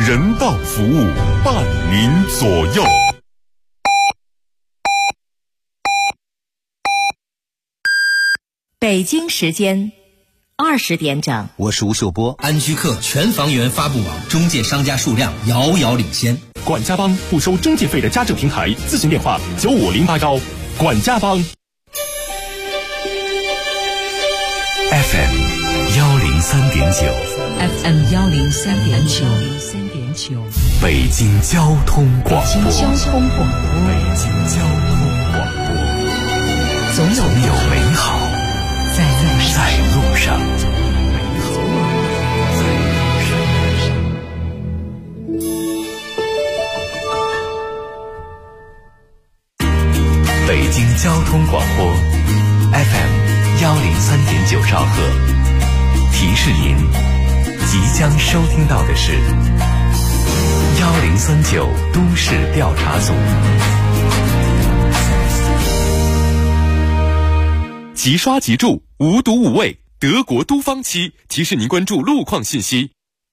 人道服务，伴您左右。 北京时间20点整， 我是吴秀波。 安居客全房源发布网，中介商家数量遥遥领先。 管家帮不收中介费的家政平台，咨询电话95081。管家帮。 FM 103.9 FM 103.9， 北京交通广播。 北京交通广播，总有美好在路上。 北京交通广播 FM 103.9兆赫，提示您即将收听到的是1039都市调查组。即刷即住，无毒无味，德国都方漆提示您关注路况信息。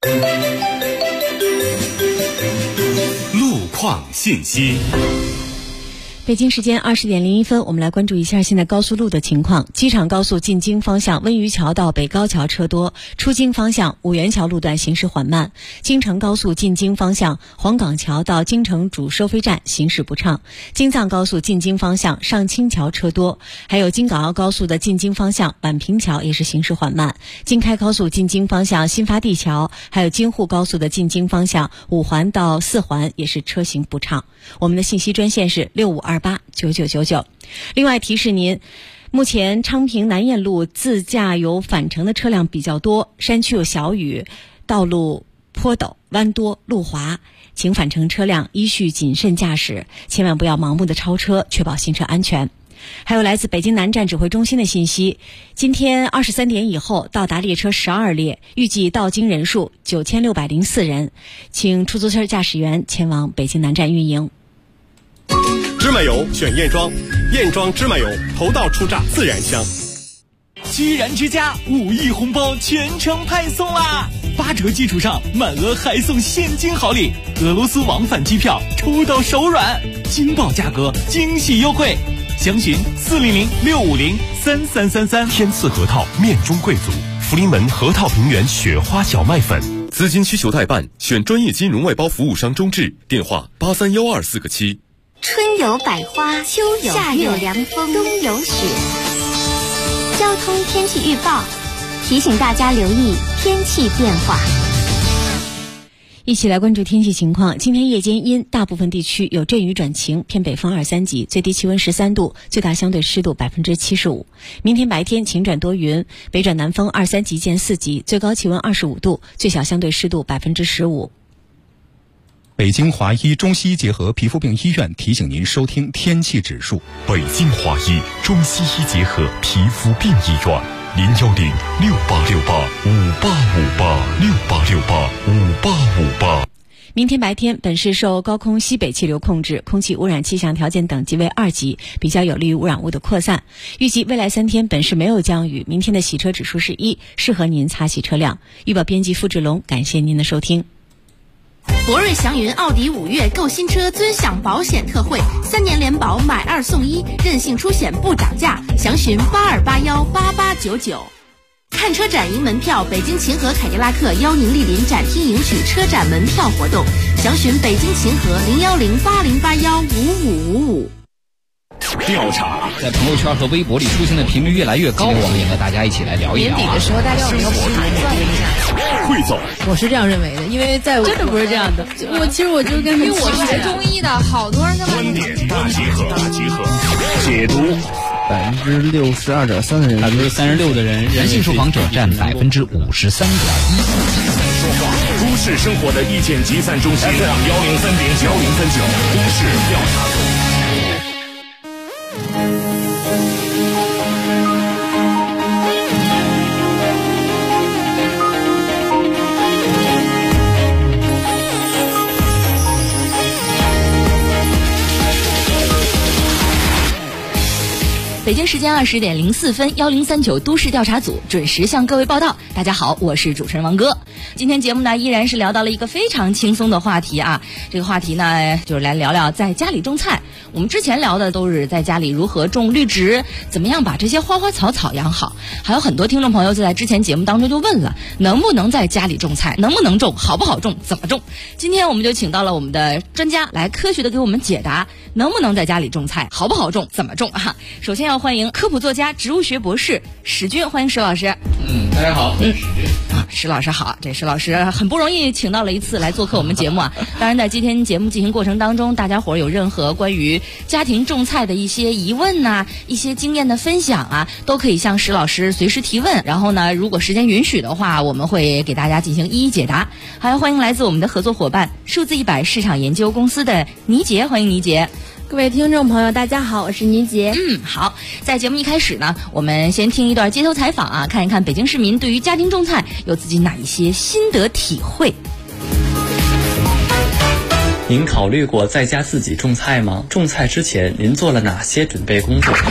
路况信息。 北京时间20点01分，我们来关注一下现在高速路的情况。机场高速进京方向温榆桥到北高桥车多，出京方向五元桥路段行驶缓慢。京承高速进京方向黄岗桥到京承主收费站行驶不畅。京藏高速进京方向上清桥车多，还有京港澳高速的进京方向宛平桥也是行驶缓慢。京开高速进京方向新发地桥，还有京沪高速的进京方向五环到四环也是车行不畅。我们的信息专线是65289999。另外提示您，目前昌平南燕路自驾游返程的车辆比较多，山区有小雨，道路坡陡弯多路滑，请返程车辆依序谨慎驾驶，千万不要盲目的超车，确保行车安全。还有来自北京南站指挥中心的信息，今天23点以后到达列车12列，预计到京人数9604人，请出租车驾驶员前往北京南站运营。 芝麻油选燕庄，燕庄芝麻油头道出榨自然香。 居然之家5亿红包全程派送啦！8折基础上满额还送现金好礼，俄罗斯往返机票抽到手软，惊爆价格，惊喜优惠，详询400-650-3333。 天赐核桃面中贵族，福临门核桃平原雪花小麦粉。资金需求代办，选专业金融外包服务商中智，电话831247个7。 春有百花，秋有夏有凉风，冬有雪。交通天气预报提醒大家留意天气变化。 一起来关注天气情况。今天夜间阴，大部分地区有阵雨转晴，偏北风2、3级，最低气温13度，最大相对湿度75%。明天白天晴转多云，北转南风2、3级见4级，最高气温25度，最小相对湿度15%。 北京华医中西医结合皮肤病医院提醒您收听天气指数。 北京华医中西医结合皮肤病医院，010-6868-5858，6868-5858。 明天白天，本市受高空西北气流控制，空气污染气象条件等级为2级，比较有利于污染物的扩散。预计未来3天本市没有降雨，明天的洗车指数是1，适合您擦洗车辆。预报编辑付志龙，感谢您的收听。 博瑞祥云奥迪5月购新车尊享保险特惠，3年联保买2送1，任性出险不涨价，详询82818899。看车展赢门票，北京秦河凯迪拉克邀您莅临展厅赢取车展门票活动，详询北京秦河01080815555。 调查在朋友圈和微博里出现的频率越来越高，我们也和大家一起来聊一聊。 年底的时候，大家有没有盘算一下？ 汇总， 我是这样认为的，因为在真的不是这样的。其实我就是跟因为我学中医的，好多人跟我观点大集合，解读。 62.3%的人 ，36%的人，人性受访者占53.1%。 都市生活的意见集散中心，103.9都市调查组。 北京时间20点04分，1039都市调查组准时向各位报道。大家好，我是主持人王哥。 今天节目呢依然是聊到了一个非常轻松的话题啊，这个话题呢就是来聊聊在家里种菜。我们之前聊的都是在家里如何种绿植，怎么样把这些花花草草养好。还有很多听众朋友就在之前节目当中就问了，能不能在家里种菜，能不能种，好不好种，怎么种。今天我们就请到了我们的专家来科学的给我们解答能不能在家里种菜，好不好种，怎么种啊。首先要欢迎科普作家、植物学博士史军，欢迎史老师。 大家好，我是史军。 史老师好，这史老师很不容易请到了一次来做客我们节目啊。当然在今天节目进行过程当中，大家伙有任何关于家庭种菜的一些疑问呐、一些经验的分享啊，都可以向史老师随时提问。然后呢，如果时间允许的话，我们会给大家进行一一解答。还要欢迎来自我们的合作伙伴数字100市场研究公司的倪杰，欢迎倪杰。 各位听众朋友大家好，我是倪杰。 好，在节目一开始呢，我们先听一段街头采访啊，看一看北京市民对于家庭种菜有自己哪一些心得体会。 您考虑过在家自己种菜吗？种菜之前您做了哪些准备工作？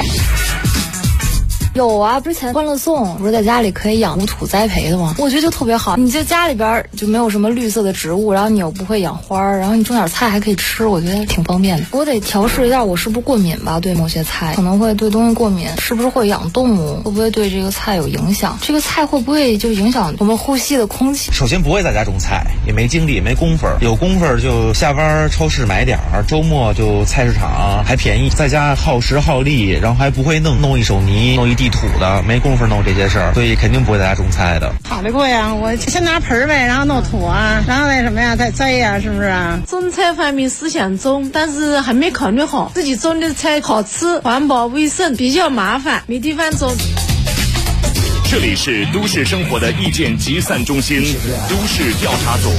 有啊，之前欢乐颂不是在家里可以养无土栽培的吗？我觉得就特别好，你就家里边就没有什么绿色的植物，然后你又不会养花，然后你种点菜还可以吃，我觉得挺方便的。我得调试一下我是不是过敏吧，对某些菜可能会对东西过敏，是不是会养动物，会不会对这个菜有影响，这个菜会不会就影响我们呼吸的空气。 首先不会在家种菜，也没精力也没功夫，有功夫就下班超市买点儿，周末就菜市场还便宜，在家耗时耗力，然后还不会弄一手泥，弄一地土的，没工夫弄这些事儿，所以肯定不会在家种菜的。 考虑过呀，我先拿盆呗，然后弄土啊，然后那什么呀再栽呀，是不是啊？ 种菜方面是想种，但是还没考虑好自己种的菜好吃、环保、卫生，比较麻烦，没地方种。 这里是都市生活的意见集散中心，都市调查组。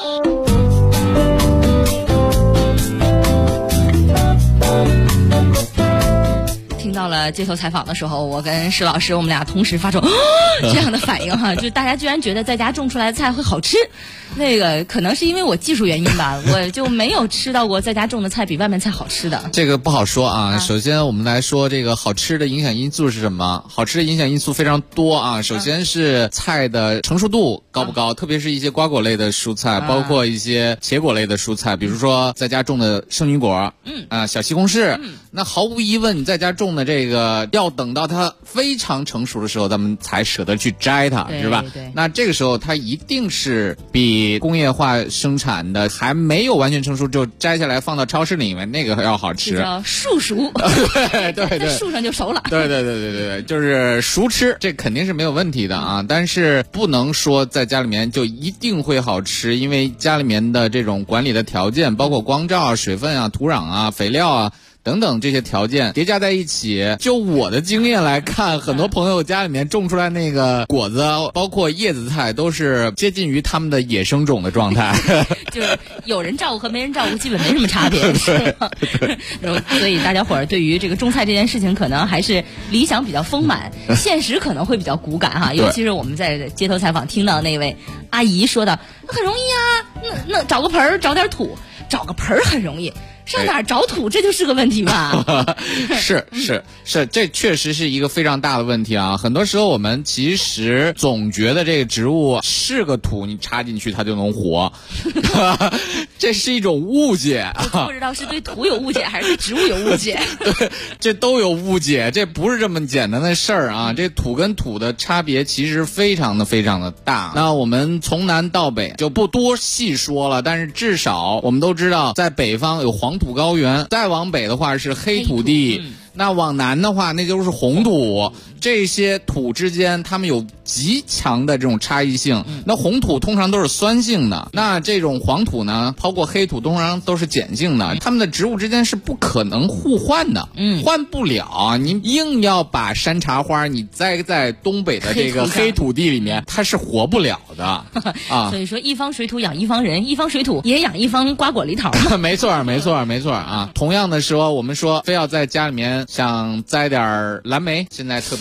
听到了街头采访的时候，我跟史老师我们俩同时发出这样的反应哈，就大家居然觉得在家种出来的菜会好吃。那个可能是因为我技术原因吧，我就没有吃到过在家种的菜比外面菜好吃的。 这个不好说啊。首先我们来说这个好吃的影响因素是什么？好吃的影响因素非常多啊。首先是菜的成熟度高不高，特别是一些瓜果类的蔬菜，包括一些茄果类的蔬菜，比如说在家种的圣女果，小西红柿，那毫无疑问你在家种的这个要等到它非常成熟的时候，咱们才舍得去摘它，是吧？那这个时候它一定是比工业化生产的还没有完全成熟就摘下来放到超市里面那个要好吃， 这叫树熟。对，在树上就熟了。 对，就是熟吃，这肯定是没有问题的啊。但是不能说在家里面就一定会好吃，因为家里面的这种管理的条件，包括光照啊、水分啊、土壤啊、肥料啊等等这些条件叠加在一起，就我的经验来看，很多朋友家里面种出来那个果子，包括叶子菜，都是接近于他们的野生种的状态。 就是有人照顾和没人照顾基本没什么差别，是吧？所以大家伙儿对于这个种菜这件事情，可能还是理想比较丰满，现实可能会比较骨感哈。尤其是我们在街头采访听到那位阿姨说的，很容易啊，那找个盆儿，找点土，找个盆儿很容易。上哪儿找土，这就是个问题吧？ 是，这确实是一个非常大的问题啊！很多时候我们其实总觉得这个植物是个土，你插进去它就能活，这是一种误解啊！ 不知道是对土有误解还是对植物有误解？ 对，这都有误解，这不是这么简单的事儿啊！这土跟土的差别其实非常的大。那我们从南到北就不多细说了，但是至少我们都知道，在北方有黄土高原，再往北的话是黑土地，那往南的话那就是红土。这些土之间它们有极强的这种差异性。那红土通常都是酸性的，那这种黄土呢，包括黑土通常都是碱性的，它们的植物之间是不可能互换的，换不了。你硬要把山茶花你栽在东北的这个黑土地里面，它是活不了的啊。 所以说一方水土养一方人，一方水土也养一方瓜果梨桃嘛。 没错啊。同样的说，我们说非要在家里面想栽点蓝莓，现在特别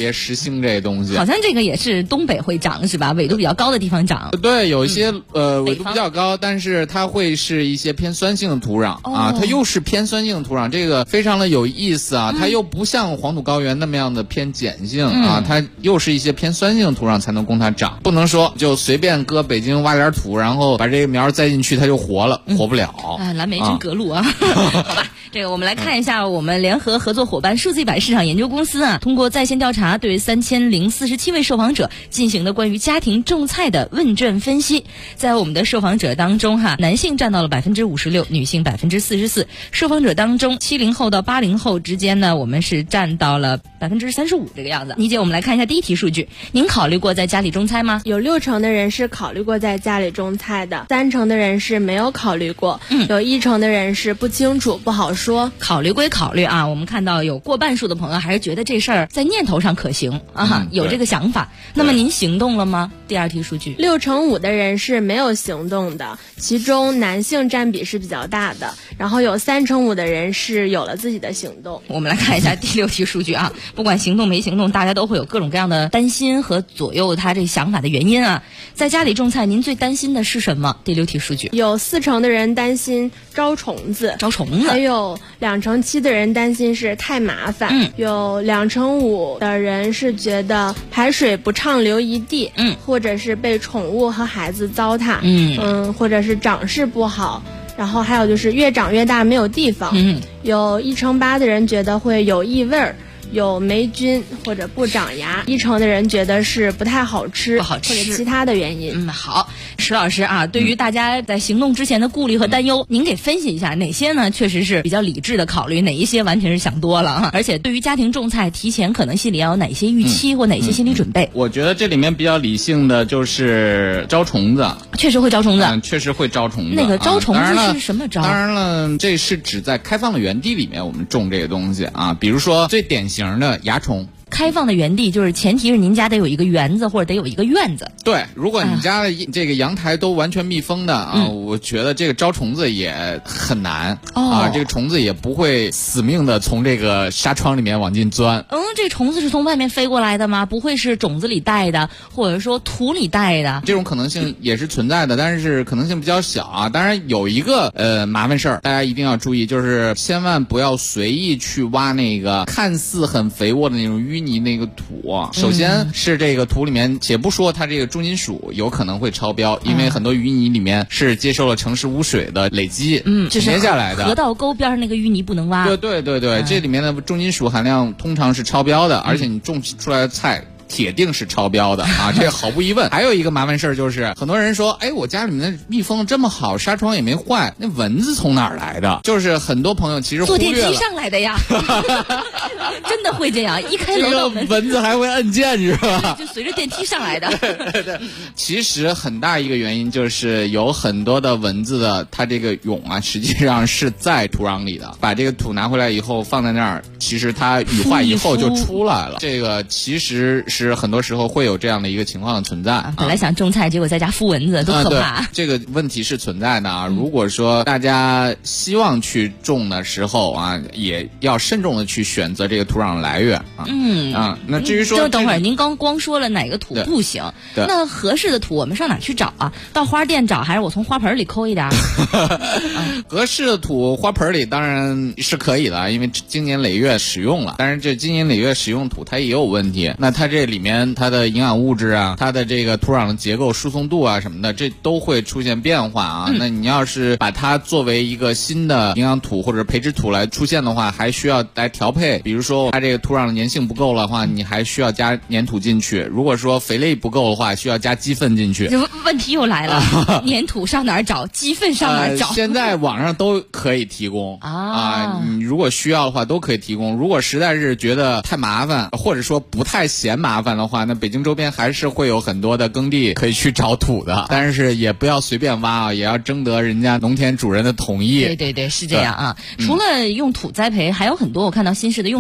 别实行这东西。 好像这个也是东北会长是吧？纬度比较高的地方长。 对，有一些纬度比较高，但是它会是一些偏酸性的土壤啊，它又是偏酸性的土壤，这个非常的有意思啊。它又不像黄土高原那么样的偏碱性啊，它又是一些偏酸性的土壤才能供它长，不能说就随便搁北京挖点土，然后把这个苗栽进去它就活了，活不了。 蓝莓真隔路啊！好吧，这个我们来看一下我们联合合作伙伴数字100市场研究公司啊，通过在线调查对3047位受访者进行的关于家庭种菜的问卷分析。在我们的受访者当中男性占到了56%，女性44%。受访者当中70后到80后之间呢，我们是占到了35%这个样子。倪姐，我们来看一下第一题数据，您考虑过在家里种菜吗？ 有60%的人是考虑过在家里种菜的，30%的人是没有考虑过，有1%的人是不清楚不好说。 考虑归考虑啊，我们看到有过半数的朋友还是觉得这事儿在念头上可行啊，有这个想法。那么您行动了吗？第二题数据 ，65%的人是没有行动的，其中男性占比是比较大的，然后有35%的人是有了自己的行动。 我们来看一下第6题数据啊，不管行动没行动，大家都会有各种各样的担心和左右他这想法的原因啊。在家里种菜，您最担心的是什么？第6题数据， 有40%的人担心招虫子，还有27%的人担心是太麻烦，有2%5%的人是觉得排水不畅流一地，或者是被宠物和孩子糟蹋，或者是长势不好。然后还有就是越长越大没有地方，有1%8的人觉得会有异味儿，有霉菌或者不长芽，1%的人觉得是不太好吃，或者其他的原因。 好，石老师啊，对于大家在行动之前的顾虑和担忧，您给分析一下哪些呢确实是比较理智的考虑，哪一些完全是想多了啊？而且对于家庭种菜，提前可能心里要有哪些预期或哪些心理准备？ 我觉得这里面比较理性的就是招虫子， 确实会招虫子， 确实会招虫子。 那个招虫子是什么招？ 当然了，这是指在开放的园地里面我们种这个东西啊，比如说最典型的蚜虫。 开放的园地就是前提是您家得有一个园子或者得有一个院子。 对，如果你家的这个阳台都完全密封的啊，我觉得这个招虫子也很难啊，这个虫子也不会死命的从这个纱窗里面往进钻。 这虫子是从外面飞过来的吗？不会是种子里带的，或者说土里带的？ 这种可能性也是存在的，但是可能性比较小啊。当然有一个麻烦事儿，大家一定要注意，就是千万不要随意去挖那个看似很肥沃的那种淤泥那个土。首先是这个土里面，且不说它这个重金属有可能会超标，因为很多淤泥里面是接受了城市污水的累积，沉下来的。 河道沟边上那个淤泥不能挖。 对，这里面的重金属含量通常是超标的，而且你种出来的菜铁定是超标的啊，这毫无疑问。还有一个麻烦事儿就是，很多人说，哎，我家里面的密封这么好，纱窗也没坏，那蚊子从哪儿来的？就是很多朋友其实忽略了。 坐电梯上来的呀，真的会这样，一开楼道门， 蚊子还会按键是吧？ 就随着电梯上来的。 对，其实很大一个原因就是有很多的蚊子的，它这个蛹啊，实际上是在土壤里的。把这个土拿回来以后放在那儿，其实它羽化以后就出来了。这个其实是很多时候会有这样的一个情况的存在。 本来想种菜，结果在家孵蚊子，多可怕！ 这个问题是存在的啊。如果说大家希望去种的时候啊，也要慎重的去选择这个土壤来源啊。那至于说， 等会儿您光说了哪个土不行，那合适的土我们上哪去找啊？到花店找，还是我从花盆里抠一点？ 合适的土，花盆里当然是可以的，因为经年累月使用了。但是这经年累月使用土，它也有问题。那它这里面它的营养物质啊，它的这个土壤的结构、输送度啊什么的，这都会出现变化啊。那你要是把它作为一个新的营养土或者培植土来出现的话，还需要来调配。比如说它这个土壤的粘性不够的话，你还需要加粘土进去。如果说肥类不够的话，需要加鸡粪进去。 问题又来了，粘土上哪儿找？鸡粪上哪儿找？ 现在网上都可以提供啊，你如果需要的话都可以提供。如果实在是觉得太麻烦，或者说不太嫌麻烦的话，那北京周边还是会有很多的耕地可以去找土的，但是也不要随便挖啊，也要征得人家农田主人的同意。 对，是这样啊。除了用土栽培，还有很多我看到新式的用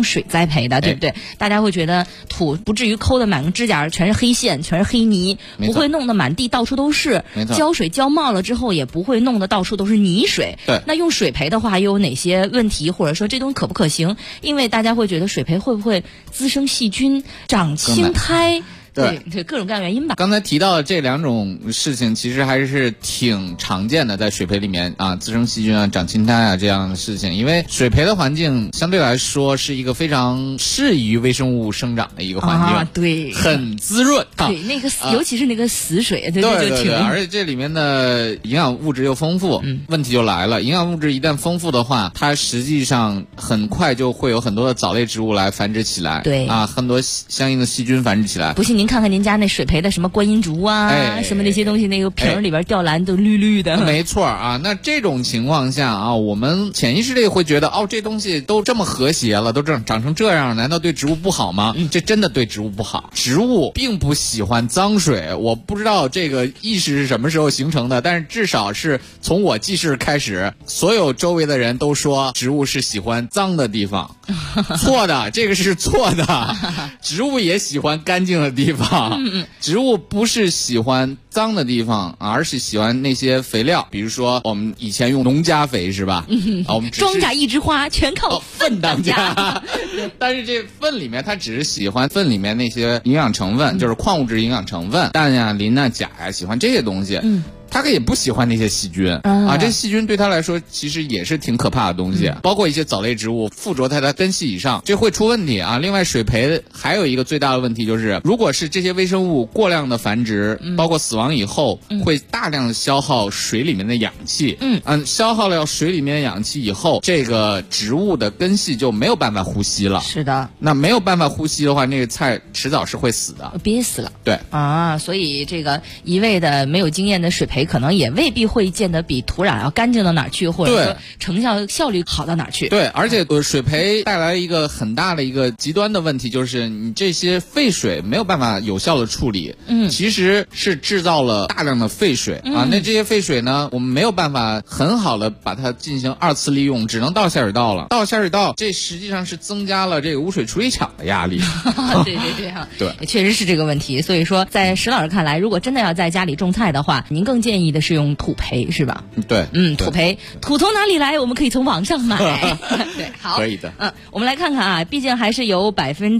水栽培的，对不对？大家会觉得土不至于抠的满个指甲全是黑线，全是黑泥，不会弄得满地到处都是。浇水浇冒了之后，也不会弄得到处都是泥水。 对， 那用水培的话，又有哪些问题，或者说这东西可不可行？因为大家会觉得水培会不会滋生细菌、长青苔？对，各种各样原因吧。 刚才提到的这2种事情，其实还是挺常见的，在水培里面啊，滋生细菌啊、长青苔啊这样的事情。因为水培的环境相对来说是一个非常适宜微生物生长的一个环境， 对， 很滋润。 对，那个尤其是那个死水， 对，而且这里面的营养物质又丰富。问题就来了，营养物质一旦丰富的话，它实际上很快就会有很多的藻类植物来繁殖起来。 对啊，很多相应的细菌繁殖起来。 不信您看看您家那水培的什么观音竹啊，什么那些东西，那个瓶里边吊兰都绿绿的。 没错啊，那这种情况下啊，我们潜意识里会觉得，这东西都这么和谐了，都长成这样，难道对植物不好吗？这真的对植物不好。植物并不喜欢脏水，我不知道这个意识是什么时候形成的，但是至少是从我记事开始，所有周围的人都说植物是喜欢脏的地方。错的，这个是错的。植物也喜欢干净的地方。植物不是喜欢脏的地方，而是喜欢那些肥料，比如说我们以前用农家肥是吧？我们庄稼一枝花，全靠粪当家。 但是这粪里面，它只是喜欢粪里面那些营养成分，就是矿物质营养成分，氮呀、磷啊、钾呀，喜欢这些东西。它也不喜欢那些细菌啊，这细菌对它来说其实也是挺可怕的东西，包括一些藻类植物附着在它根系以上，这会出问题啊。另外，水培还有一个最大的问题就是，如果是这些微生物过量的繁殖，包括死亡以后，会大量的消耗水里面的氧气。消耗了水里面的氧气以后，这个植物的根系就没有办法呼吸了。 是的， 那没有办法呼吸的话，那个菜迟早是会死的， 憋死了。 对啊，所以这个一味的没有经验的水培，可能也未必会见得比土壤要干净到哪儿去，或者说成效率好到哪儿去。 对，而且水培带来一个很大的一个极端的问题，就是你这些废水没有办法有效的处理，其实是制造了大量的废水啊。那这些废水呢，我们没有办法很好的把它进行2次利用，只能倒下水道了。倒下水道，这实际上是增加了这个污水处理厂的压力。 对，确实是这个问题。所以说，在石老师看来，如果真的要在家里种菜的话，您更建议的是用土培是吧？ 对， 土培，土从哪里来？我们可以从网上买。对，好， 可以的。 我们来看看啊，毕竟还是有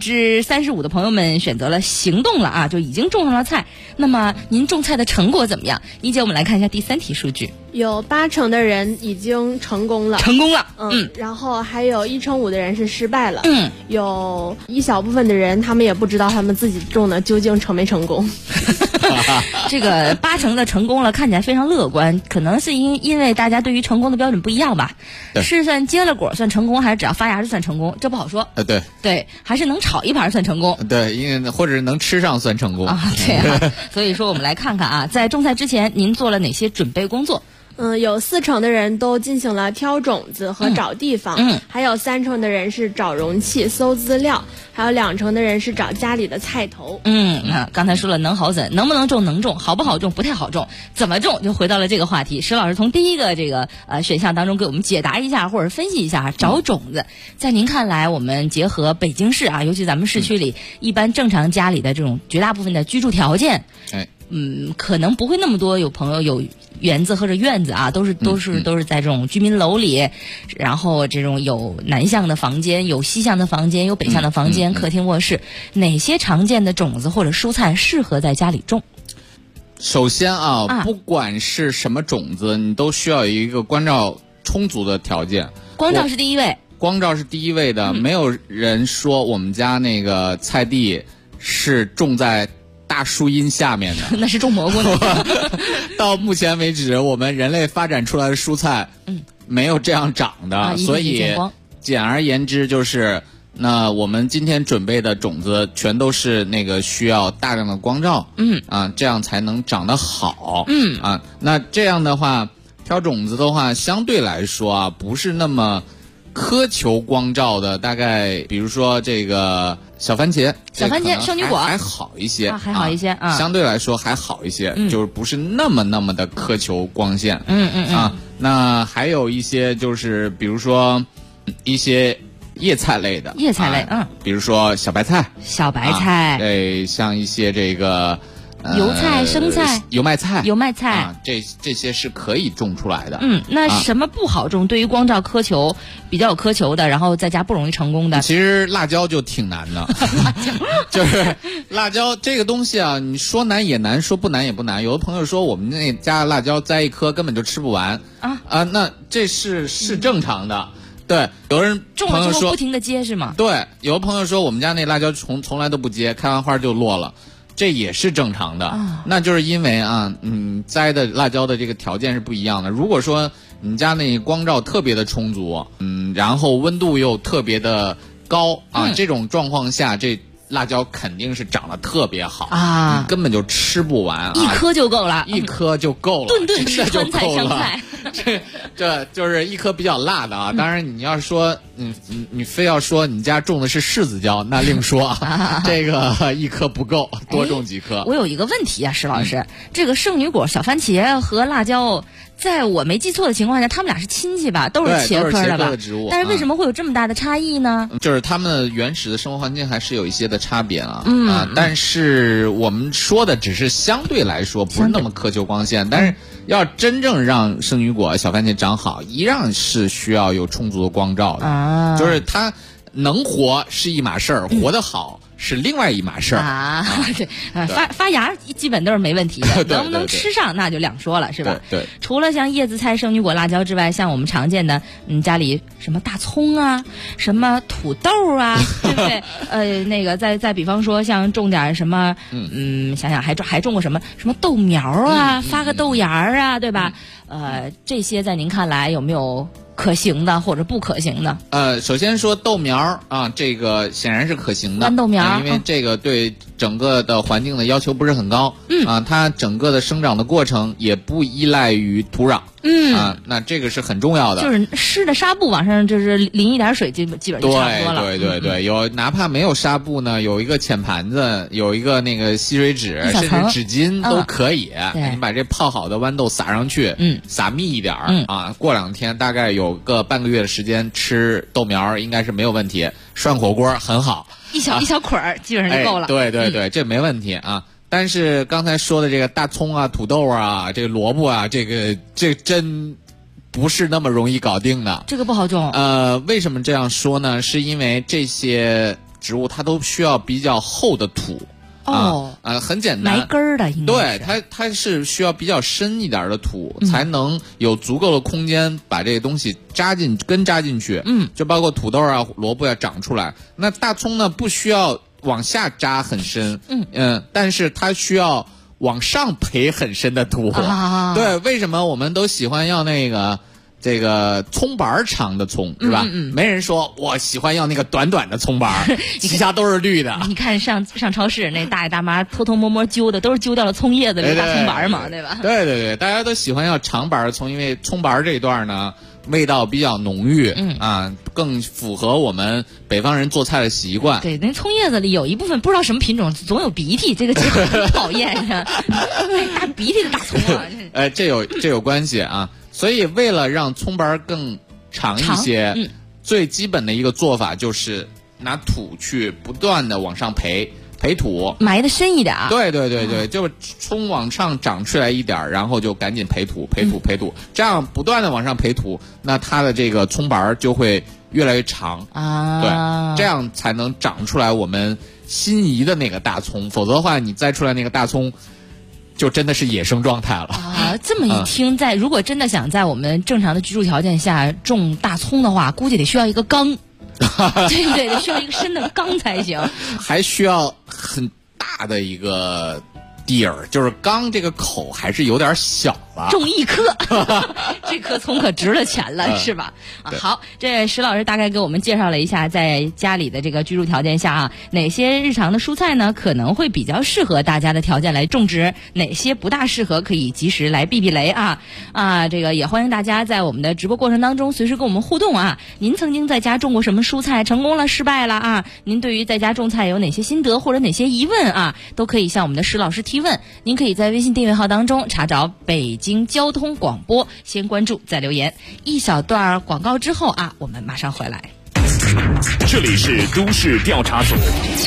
35%的朋友们选择了行动了啊，就已经种上了菜。那么您种菜的成果怎么样？妮姐，我们来看一下第3题数据。 有80%的人已经成功了，然后还有1/5的人是失败了，有一小部分的人，他们也不知道他们自己种的究竟成没成功。 这个80%的成功了，看起来非常乐观，可能是因为大家对于成功的标准不一样吧？是算结了果算成功，还是只要发芽就算成功？这不好说。对，还是能炒一盘算成功。 对，因为或者能吃上算成功啊。对啊，所以说我们来看看啊，在种菜之前您做了哪些准备工作？ 有40%的人都进行了挑种子和找地方，还有30%的人是找容器、搜资料，还有2%的人是找家里的菜头。 刚才说了能好怎，能不能种能种，好不好种不太好种，怎么种就回到了这个话题。石老师从第一个这个选项当中给我们解答一下或者分析一下找种子。在您看来，我们结合北京市啊，尤其咱们市区里一般正常家里的这种绝大部分的居住条件，可能不会那么多有朋友有园子或者院子啊，都是在这种居民楼里，然后这种有南向的房间，有西向的房间，有北向的房间，客厅、卧室，哪些常见的种子或者蔬菜适合在家里种？ 首先不管是什么种子，你都需要有一个光照充足的条件。 光照是第一位。 光照是第一位的，没有人说我们家那个菜地是种在大树荫下面的， 那是种蘑菇的。 到目前为止，我们人类发展出来的蔬菜，没有这样长的，所以简而言之就是，那我们今天准备的种子全都是那个需要大量的光照，这样才能长得好，那这样的话，挑种子的话，相对来说不是那么苛求光照的，大概比如说这个小番茄、 圣女果还好一些， 相对来说还好一些，就是不是那么的苛求光线。那还有一些就是比如说一些叶菜类的， 叶菜类， 比如说小白菜，像一些这个油菜、生菜、 油麦菜啊， 这些是可以种出来的。 那什么不好种？对于光照比较有苛求的，然后在家不容易成功的， 其实辣椒就挺难的。就是辣椒这个东西啊，你说难也难，说不难也不难。有的朋友说我们那家辣椒摘一颗根本就吃不完那这是正常的。对，有人种了之后不停的接是吗？ 对，有的朋友说我们家那辣椒从来都不接，开完花就落了。这也是正常的，那就是因为栽的辣椒的这个条件是不一样的。如果说你家那光照特别的充足，然后温度又特别的高这种状况下，这辣椒肯定是长得特别好你根本就吃不完一颗就够了， 一颗就够了， 顿顿吃川菜香菜。 这就是一颗比较辣的当然你要说你非要说你家种的是柿子椒，那另说这个一颗不够，多种几颗。 我有一个问题啊，石老师，这个圣女果、小番茄和辣椒，在我没记错的情况下，他们俩是亲戚吧？都是茄科的吧？ 植物。 但是为什么会有这么大的差异呢？ 就是它们原始的生活环境还是有一些的差别但是我们说的只是相对来说不是那么苛求光线，但是要真正让圣女果、小番茄长好，依然是需要有充足的光照的就是它能活是一码事儿，活得好是另外一码事儿对，发芽基本都是没问题的，能不能吃上那就两说了，是吧？ 对。 除了像叶子菜、圣女果、辣椒之外，像我们常见的，家里什么大葱啊，什么土豆啊，对不对？那个再比方说，像种点什么，想想还种过什么豆苗啊，发个豆芽啊，对吧？这些在您看来有没有可行的或者不可行的？ 首先说豆苗这个显然是可行的， 豌豆苗， 因为这个对整个的环境的要求不是很高，它整个的生长的过程也不依赖于土壤，那这个是很重要的。 就是湿的纱布往上就是淋一点水，基本就差不多了。 对，有哪怕没有纱布呢，有一个浅盘子，有一个那个吸水纸，甚至纸巾都可以。你把这泡好的豌豆撒上去，撒密一点过2天大概有个半个月的时间吃豆苗应该是没有问题，涮火锅很好， 一小捆儿基本上就够了。 对，这没问题但是刚才说的这个大葱啊、土豆啊、这个萝卜啊，这真不是那么容易搞定的。 这个不好种。 为什么这样说呢？是因为这些植物它都需要比较厚的土。很简单， 埋根儿的应该是。对，它是需要比较深一点的土，才能有足够的空间把这个东西扎进去。就包括土豆啊、萝卜长出来。那大葱呢，不需要往下扎很深，但是它需要往上培很深的土。对，为什么我们都喜欢要这个葱白长的葱是吧？没人说我喜欢要那个短短的葱白，其他都是绿的。 你看上超市那大爷大妈偷偷摸摸揪的，都是揪掉了葱叶子里的大葱白嘛，对吧？ 对，大家都喜欢要长白的葱，因为葱白这一段呢味道比较浓郁，更符合我们北方人做菜的习惯。 对，那葱叶子里有一部分不知道什么品种，总有鼻涕，这个很讨厌呀，大鼻涕的大葱啊。 这有关系所以为了让葱白更长一些，最基本的一个做法就是拿土去不断的往上培土， 埋得深一点。 对，就葱往上长出来一点，然后就赶紧培土，这样不断的往上培土，那它的这个葱白就会越来越长对，这样才能长出来我们心仪的那个大葱，否则的话你栽出来那个大葱就真的是野生状态了这么一听，如果真的想在我们正常的居住条件下种大葱的话，估计得需要一个缸。对，得需要一个深的缸才行， 还需要很大的一个地儿，就是缸这个口还是有点小了。 种1颗，这颗葱可值了钱了，是吧？好，这石老师大概给我们介绍了一下，在家里的这个居住条件下哪些日常的蔬菜呢可能会比较适合大家的条件来种植，哪些不大适合可以及时来避雷这个也欢迎大家在我们的直播过程当中随时跟我们互动您曾经在家种过什么蔬菜，成功了失败了您对于在家种菜有哪些心得或者哪些疑问都可以向我们的石老师提问。您可以在微信订阅号当中查找北京交通广播，先关注再留言。一小段广告之后我们马上回来。 这里是都市调查组。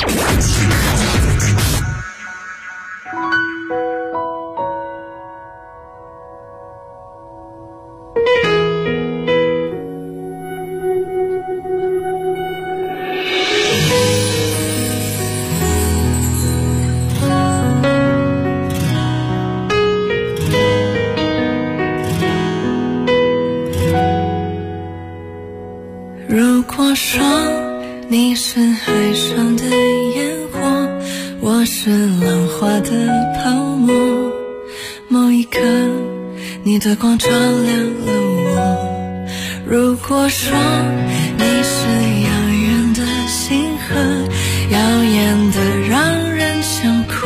如果说你是海上的烟火，我是浪花的泡沫，某一刻你的光照亮了我。如果说你是遥远的星河，耀眼的让人想哭，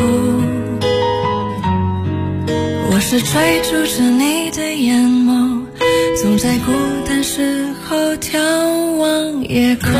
我是追逐着你的眼眸，总在孤单时候眺望夜空。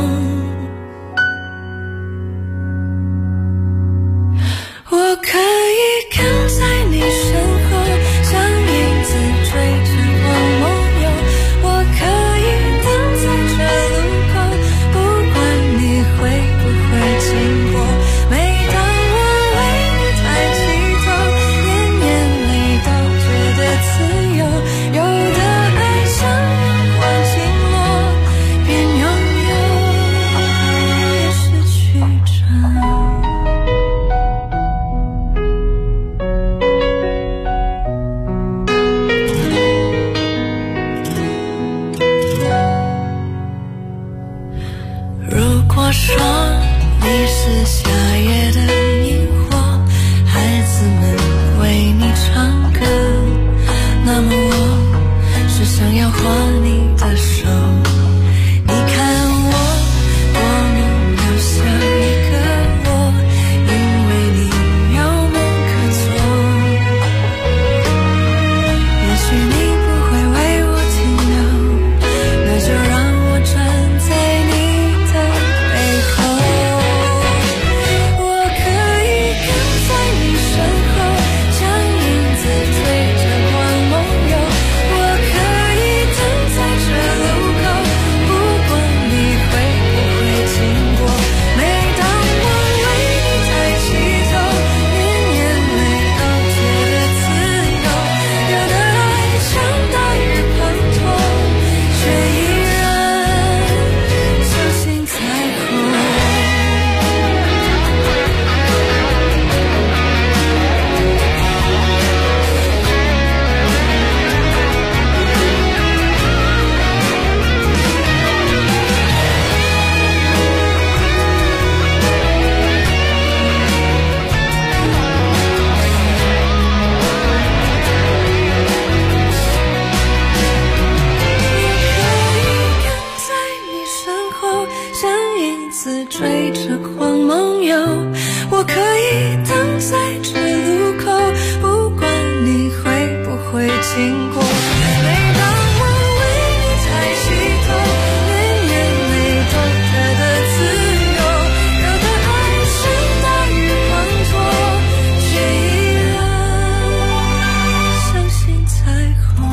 我可以跟在你身后，像影子追着光梦游。我可以等在这路口，不管你会不会经过。每当我为你抬起头，连眼泪都觉得自由。有的爱像阳光倾落，边拥有边失去着。如果说你是夏夜的萤火，孩子们为你唱歌，那么我是想要握你的手。你看我多么渺小一个我，因为你有梦可做。也许你不会为我停留，那就让我站在你的背后。我可以跟在你身后，像影子追着光梦游。我可以等在这路口，不管你会不会经过。每当我为你抬起头，连眼泪都觉得自由。有的爱像大雨滂沱，却依然相信彩虹。在你身后，像影子追着光梦游。我可以等在这路口，不管你会不会经过。每当我为你抬起头，连眼泪都觉得自由。有的爱像大雨滂沱，却依然相信彩虹。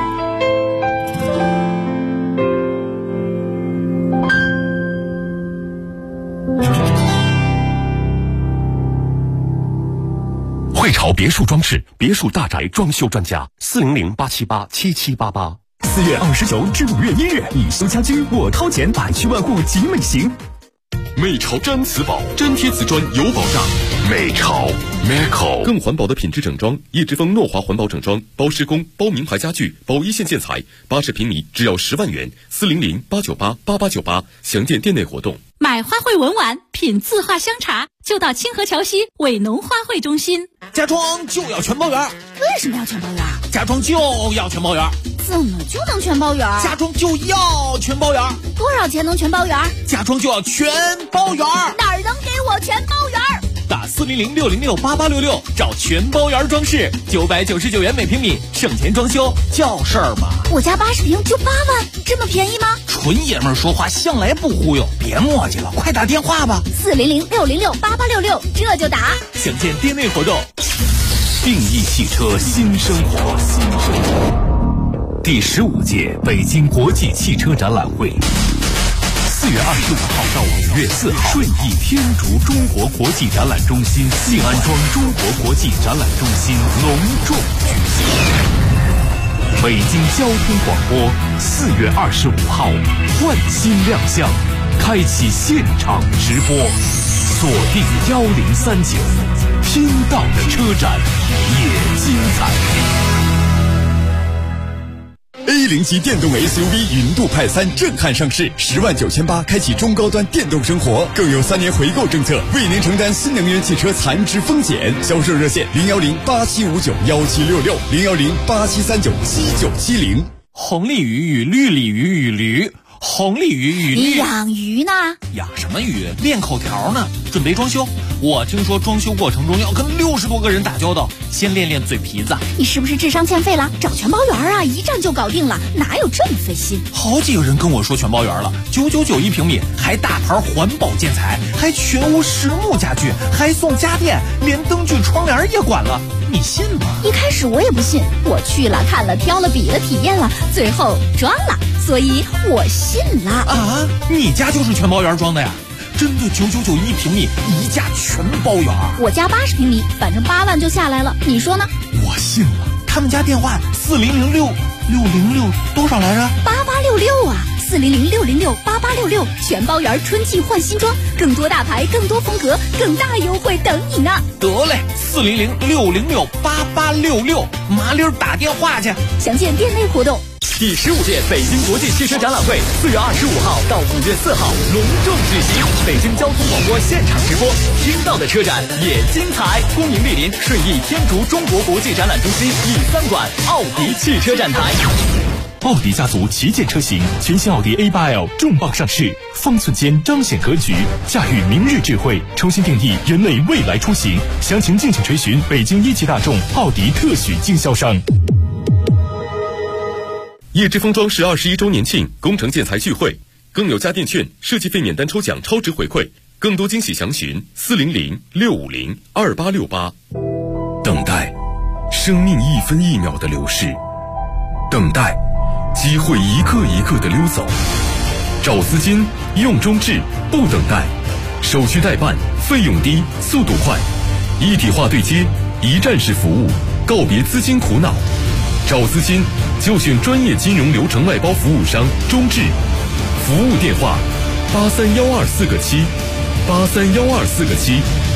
汇潮别墅装饰，别墅大宅装修专家，400-878-7788。 4月29至5月1日，你修家居我掏钱，百区万户集美行。 美潮毡瓷宝，粘贴瓷砖有保障。美潮 Meco 更环保的品质整装，叶之峰诺华环保整装，包施工、包名牌家具、包一线建材，80平米只要10万元。400-898-8898，详见店内活动。 买花卉文玩，品字画香茶，就到清河桥西伟农花卉中心。 家装就要全包圆。 为什么要全包圆？ 家装就要全包圆。 怎么就能全包圆？ 家装就要全包圆。 多少钱能全包圆？ 家装就要全包圆。 哪儿能给我全包圆？ 打400-606-8866，找全包圆装饰，999元每平米，省钱装修叫事儿吗？ 我家80平就8万，这么便宜吗？ 纯爷们儿说话向来不忽悠，别磨叽了，快打电话吧。 400-606-8866，这就打。 详见店内活动。 定义汽车新生活，第15届北京国际汽车展览会 4月25号到5月4号，顺义天竺中国国际展览中心、信安庄中国国际展览中心隆重举行。北京交通广播4月25号换新亮相，开启现场直播，锁定1039，听到的车展也精彩。 A0级电动 SUV 云度派3震撼上市，10.98万开启中高端电动生活，更有3年回购政策，为您承担新能源汽车残值风险。销售热线010-8759-1766，010-8739-7970。 红鲤鱼与绿鲤鱼与驴，红鲤鱼与你养鱼呢？ 养什么鱼？练口条呢，准备装修。我听说装修过程中要跟60多个人打交道，先练练嘴皮子。 你是不是智商欠费了？找全包圆啊，一站就搞定了，哪有这么费心？ 好几个人跟我说全包圆了，999一平米，还大牌环保建材，还全屋实木家具，还送家电，连灯具窗帘也管了，你信吗？ 一开始我也不信，我去了看了挑了比了体验了，最后装了，所以我信了。 啊，你家就是全包圆装的呀？真的999一平米，一价全包圆。 我家80平米，反正8万就下来了，你说呢？ 我信了。他们家电话4006多少来着 ？8866啊，4006068866，全包圆春季换新装，更多大牌，更多风格，更大优惠等你呢。 得嘞，4006068866，麻溜打电话去。 详见店内活动。 第15届北京国际汽车展览会4月25号到5月4号隆重举行，北京交通广播现场直播，听到的车展也精彩。恭迎莅临顺义天竺中国国际展览中心E3馆奥迪汽车展台。 奥迪家族旗舰车型全新奥迪 A8L 重磅上市，方寸间彰显格局，驾驭明日智慧，重新定义人类未来出行。详情敬请垂询北京一汽大众奥迪特许经销商。 叶之峰装饰21周年庆工程建材聚会，更有家电券、设计费免单抽奖超值回馈，更多惊喜详询400-650-2868。等待，生命1分1秒的流逝；等待，机会一个一个的溜走。找资金，用中置，不等待，手续代办，费用低，速度快，一体化对接，一站式服务，告别资金苦恼。找资金就选专业金融流程外包服务商中置，服务电话831247，831247。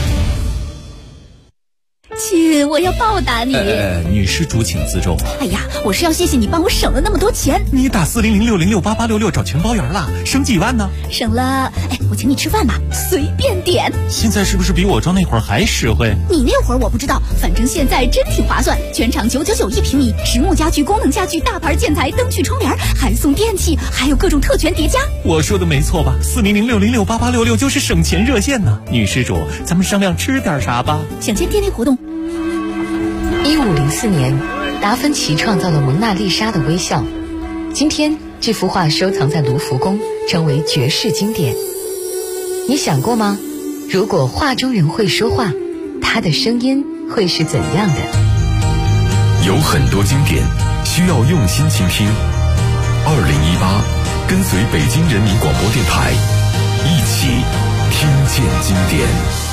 亲，我要报答你。 女施主请自重。 哎呀，我是要谢谢你帮我省了那么多钱。 你打400-606-8866找全包圆了，省几万呢？ 省了，我请你吃饭吧，随便点。 现在是不是比我装那会儿还实惠？ 你那会儿我不知道，反正现在真挺划算。全场999一平米，实木家具、功能家具、大牌建材、灯具、窗帘，还送电器，还有各种特权叠加。 我说的没错吧？400-606-8866就是省钱热线呢。女施主，咱们商量吃点啥吧？ 想见店内活动。 1504年，达芬奇创造了蒙娜丽莎的微笑。今天，这幅画收藏在卢浮宫，成为绝世经典。你想过吗？如果画中人会说话，他的声音会是怎样的？ 有很多经典需要用心倾听。2018，跟随北京人民广播电台，一起听见经典。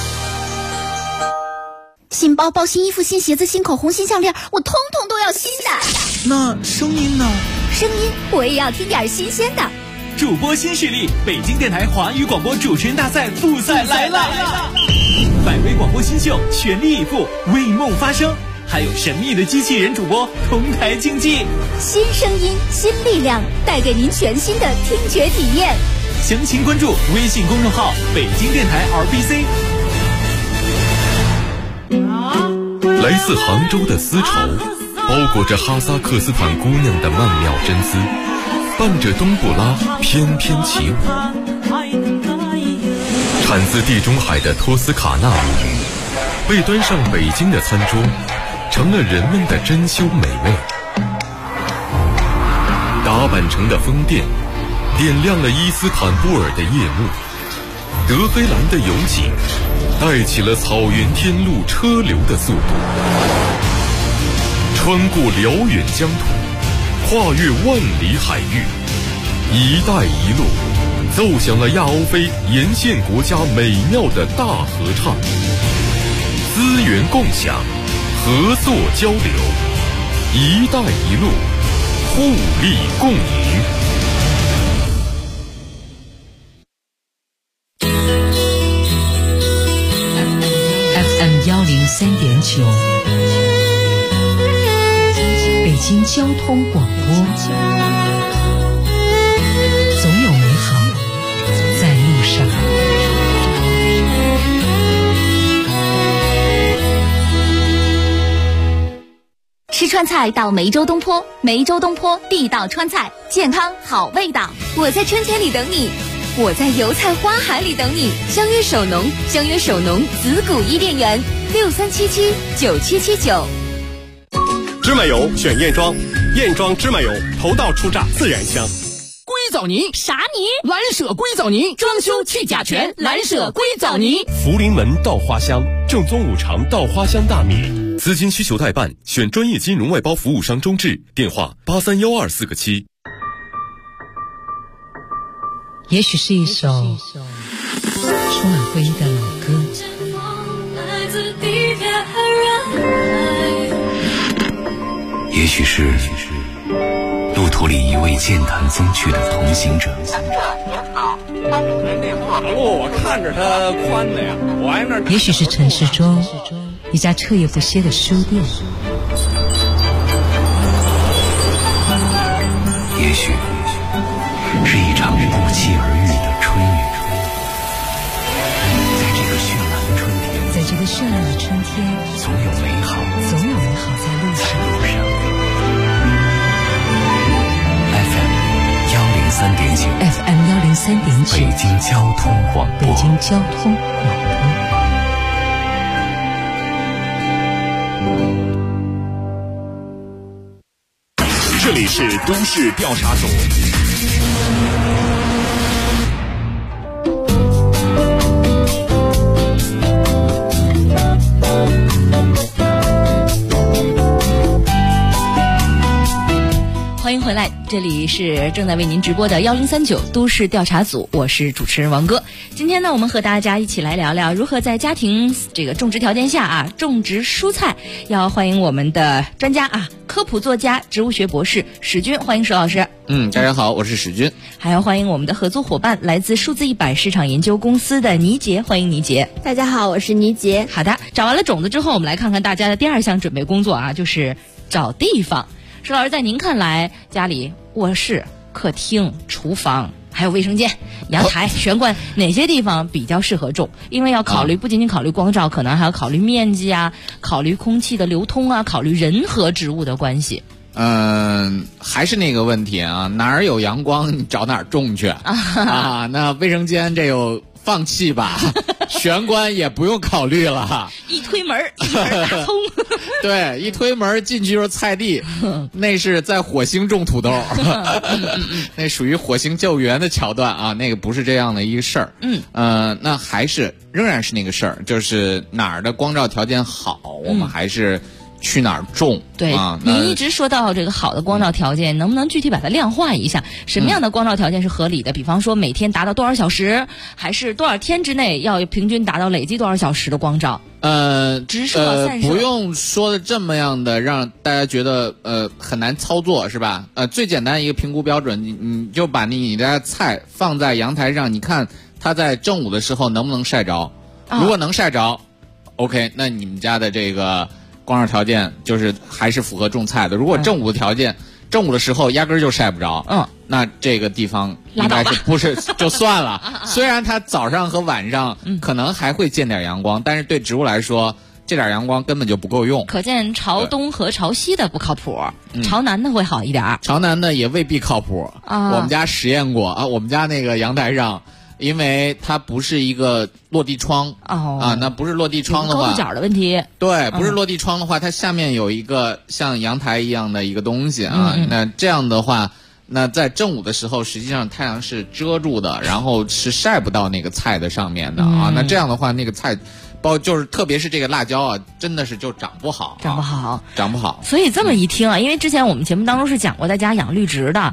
新包包、新衣服、新鞋子、新口红、新项链，我通通都要新的。 那声音呢？ 声音我也要听点新鲜的。 主播新势力，北京电台华语广播主持人大赛复赛来了！100位广播新秀全力以赴，为梦发声，还有神秘的机器人主播同台竞技。 新声音，新力量，带给您全新的听觉体验。 详情关注微信公众号北京电台 RBC。 来自杭州的丝绸，包裹着哈萨克斯坦姑娘的曼妙真姿，伴着冬不拉翩翩起舞。产自地中海的托斯卡纳母语，被端上北京的餐桌，成了人们的珍馐美味。打扮成的风电，点亮了伊斯坦布尔的夜幕。德黑兰的油井，带起了草原天路车流的速度。穿过辽远疆土，跨越万里海域，一带一路奏响了亚欧非沿线国家美妙的大合唱。资源共享，合作交流，一带一路，互利共赢。 FM 103.9，北京交通广播。总有美好在路上。 吃川菜到梅州东坡，梅州东坡地道川菜，健康好味道。我在春天里等你，我在油菜花海里等你。相约首农，相约首农子谷伊甸园，63779779。 芝麻油选燕庄，燕庄芝麻油头道出榨自然香。 硅藻泥啥泥？蓝舍硅藻泥，装修去甲醛，蓝舍硅藻泥。 福临门稻花香，正宗五常稻花香大米。 资金需求代办，选专业金融外包服务商中智，电话831247个7。 也许是一首充满回忆的老歌， 也许是路途里一位健谈风趣的同行者。 马路我看着它宽的呀，我挨那。 也许是城市中一家彻夜不歇的书店， 也许是一场不期而遇的春雨。在这个绚烂的春天， 在这个绚烂的春天， 总有美好， 总有美好在路上。 FM 103.9，北京交通广播， 北京交通广播。 这里是都市调查组。 欢迎回来，这里是正在为您直播的1039都市调查组，我是主持人王哥。今天呢，我们和大家一起来聊聊如何在家庭这个种植条件下种植蔬菜。要欢迎我们的专家科普作家、植物学博士史军，欢迎史老师。 大家好，我是史军。 还要欢迎我们的合作伙伴，来自数字100市场研究公司的倪杰，欢迎倪杰。 大家好，我是倪杰。 好的，找完了种子之后，我们来看看大家的第二项准备工作就是找地方。史老师，在您看来，家里卧室、客厅、厨房还有卫生间、阳台、玄关哪些地方比较适合种？因为要考虑不仅仅考虑光照，可能还要考虑面积考虑空气的流通考虑人和植物的关系。 还是那个问题哪儿有阳光你找哪儿种去那卫生间这有放弃吧玄关也不用考虑了， 一推门大通对，一推门进去就是菜地那是在火星种土豆那属于火星救援的桥段那个不是这样的一个事儿。那还是仍然是那个事儿，就是哪儿的光照条件好我们还是去哪儿种。 对您一直说到这个好的光照条件，能不能具体把它量化一下？什么样的光照条件是合理的？比方说每天达到多少小时，还是多少天之内要平均达到累计多少小时的光照？直射散射不用说的这么样的让大家觉得很难操作是吧？最简单一个评估标准，你就把你的菜放在阳台上，你看它在正午的时候能不能晒着？如果能晒着，OK， 那你们家的这个光照条件就是还是符合种菜的。如果正午的条件，正午的时候压根儿就晒不着，那这个地方应该是不是就算了。虽然它早上和晚上可能还会见点阳光，但是对植物来说，这点阳光根本就不够用。 可见朝东和朝西的不靠谱，朝南的会好一点。 朝南的也未必靠谱我们家实验过我们家那个阳台上。因为它不是一个落地窗那不是落地窗的话， 高度角的问题。 对，不是落地窗的话，它下面有一个像阳台一样的一个东西那这样的话，那在正午的时候，实际上太阳是遮住的，然后是晒不到那个菜的上面的那这样的话，那个菜。就是特别是这个辣椒真的是就长不好。 所以这么一听因为之前我们节目当中是讲过在家养绿植的，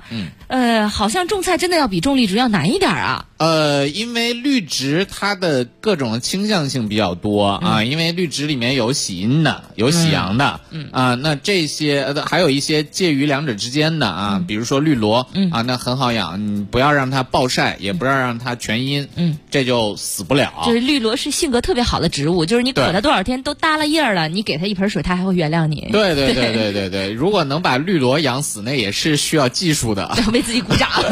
好像种菜真的要比种绿植要难一点啊。 因为绿植它的各种的倾向性比较多啊，因为绿植里面有喜阴的，有喜阳的，那这些还有一些介于两者之间的啊，比如说绿萝，啊，那很好养，你不要让它暴晒，也不要让它全阴，这就死不了。 就是绿萝是性格特别好的植物，就是你可它多少天都耷了叶了，你给它一盆水，它还会原谅你。 对，如果能把绿萝养死，那也是需要技术的， 为自己鼓掌。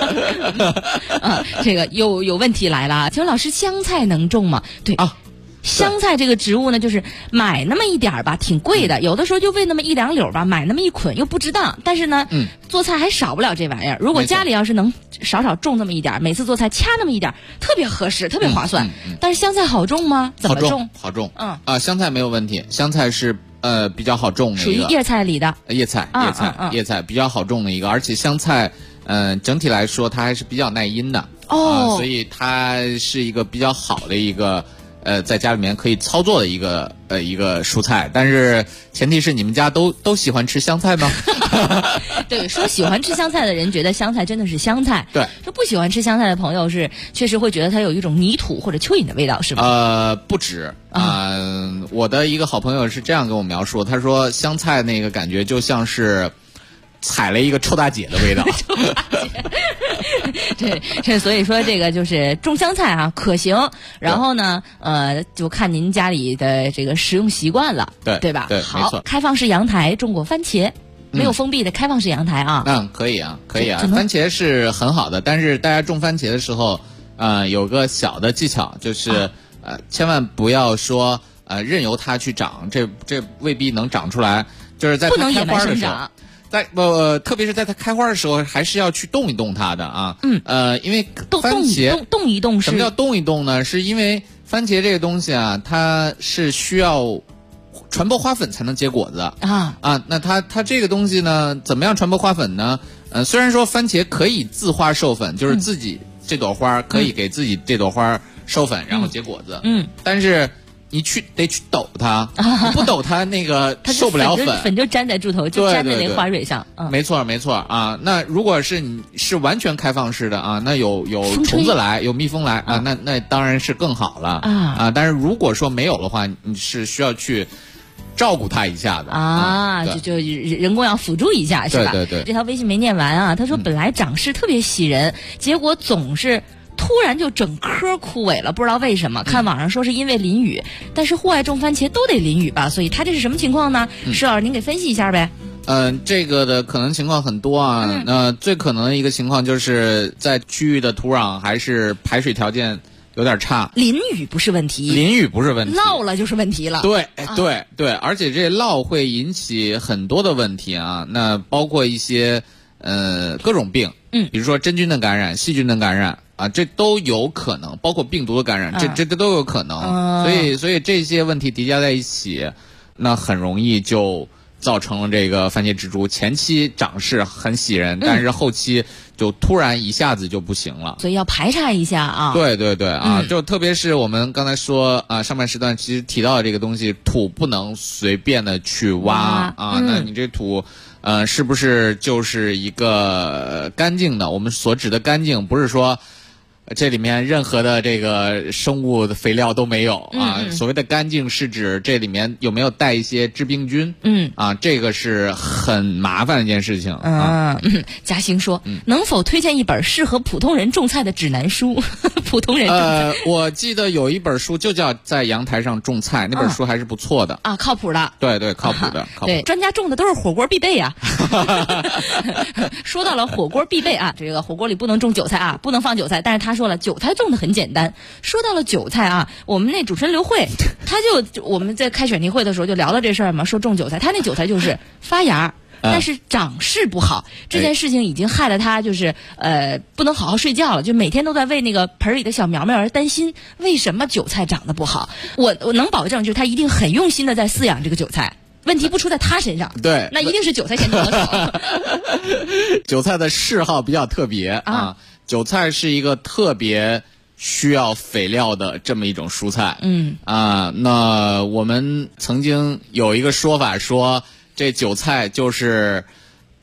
这个有问题来了，请问老师，香菜能种吗？对啊。香菜这个植物呢，就是买那么一点儿吧，挺贵的，有的时候就为那么一两绺吧，买那么一捆又不值当，但是呢，做菜还少不了这玩意儿。如果家里要是能少种那么一点儿，每次做菜掐那么一点儿，特别合适，特别划算。但是香菜好种吗？怎么种？ 好种。香菜没有问题，香菜是比较好种的一个， 属于叶菜里的。 叶菜比较好种的一个，而且香菜整体来说它还是比较耐阴的所以它是一个比较好的一个。在家里面可以操作的一个蔬菜，但是前提是你们家都喜欢吃香菜吗？ 对，说喜欢吃香菜的人觉得香菜真的是香菜， 对， 说不喜欢吃香菜的朋友是确实会觉得它有一种泥土或者蚯蚓的味道，是吗？ 不止我的一个好朋友是这样跟我描述，他说香菜那个感觉就像是踩了一个臭大姐的味道。 对，所以说这个就是种香菜啊可行，然后呢就看您家里的这个食用习惯了，对吧？ 对， 好，没错。开放式阳台种过番茄，没有封闭的开放式阳台啊。 可以啊。番茄是很好的，但是大家种番茄的时候有个小的技巧，就是千万不要说任由它去长，这未必能长出来，就是在它开花的时候。特别是在它开花的时候，还是要去动一动它的啊。因为番茄动一动， 什么叫动一动呢？是因为番茄这个东西啊，它是需要传播花粉才能结果子那它这个东西呢，怎么样传播花粉呢？虽然说番茄可以自花授粉，就是自己这朵花可以给自己这朵花授粉，然后结果子。但是你得去抖它，你不抖它那个受不了粉就粘在柱头，就粘在那花蕊上。 没错啊。那如果是你是完全开放式的啊，那有虫子来，有蜜蜂来那当然是更好了但是如果说没有的话，你是需要去照顾它一下的就人工要辅助一下，是吧？ 对。 这条微信没念完啊，他说本来长势特别喜人，结果总是突然就整棵枯萎了，不知道为什么。看网上说是因为淋雨，但是户外种番茄都得淋雨吧，所以它这是什么情况呢？石老师您给分析一下呗。 这个的可能情况很多啊。最可能的一个情况就是在区域的土壤还是排水条件有点差。 淋雨不是问题，涝了就是问题了。 对，而且这涝会引起很多的问题啊。那包括一些各种病，比如说真菌的感染、细菌的感染。这都有可能，包括病毒的感染，这都有可能。所以这些问题叠加在一起，那很容易就造成了这个番茄植株前期长势很喜人，但是后期就突然一下子就不行了。 所以要排查一下啊。 对就特别是我们刚才说上半时段其实提到的这个东西，土不能随便的去挖那你这土是不是就是一个干净的？我们所指的干净不是说这里面任何的这个生物的肥料都没有所谓的干净是指这里面有没有带一些致病菌这个是很麻烦的一件事情嘉兴说能否推荐一本适合普通人种菜的指南书？普通人种菜我记得有一本书就叫在阳台上种菜，那本书还是不错的靠谱的。 对，靠谱的。 对，专家种的都是火锅必备说到了火锅必备这个火锅里不能种韭菜不能放韭菜，但是他说了韭菜种的很简单。说到了韭菜我们那主持人刘慧他就我们在开选题会的时候就聊到这事儿嘛，说种韭菜，他那韭菜就是发芽但是长势不好，这件事情已经害了他，就是不能好好睡觉了，就每天都在为那个盆里的小苗苗而担心，为什么韭菜长得不好？我能保证，就是他一定很用心的在饲养这个韭菜，问题不出在他身上。 对， 那一定是韭菜先得手。 韭菜的嗜好比较特别韭菜是一个特别需要肥料的这么一种蔬菜。那我们曾经有一个说法说，这韭菜就是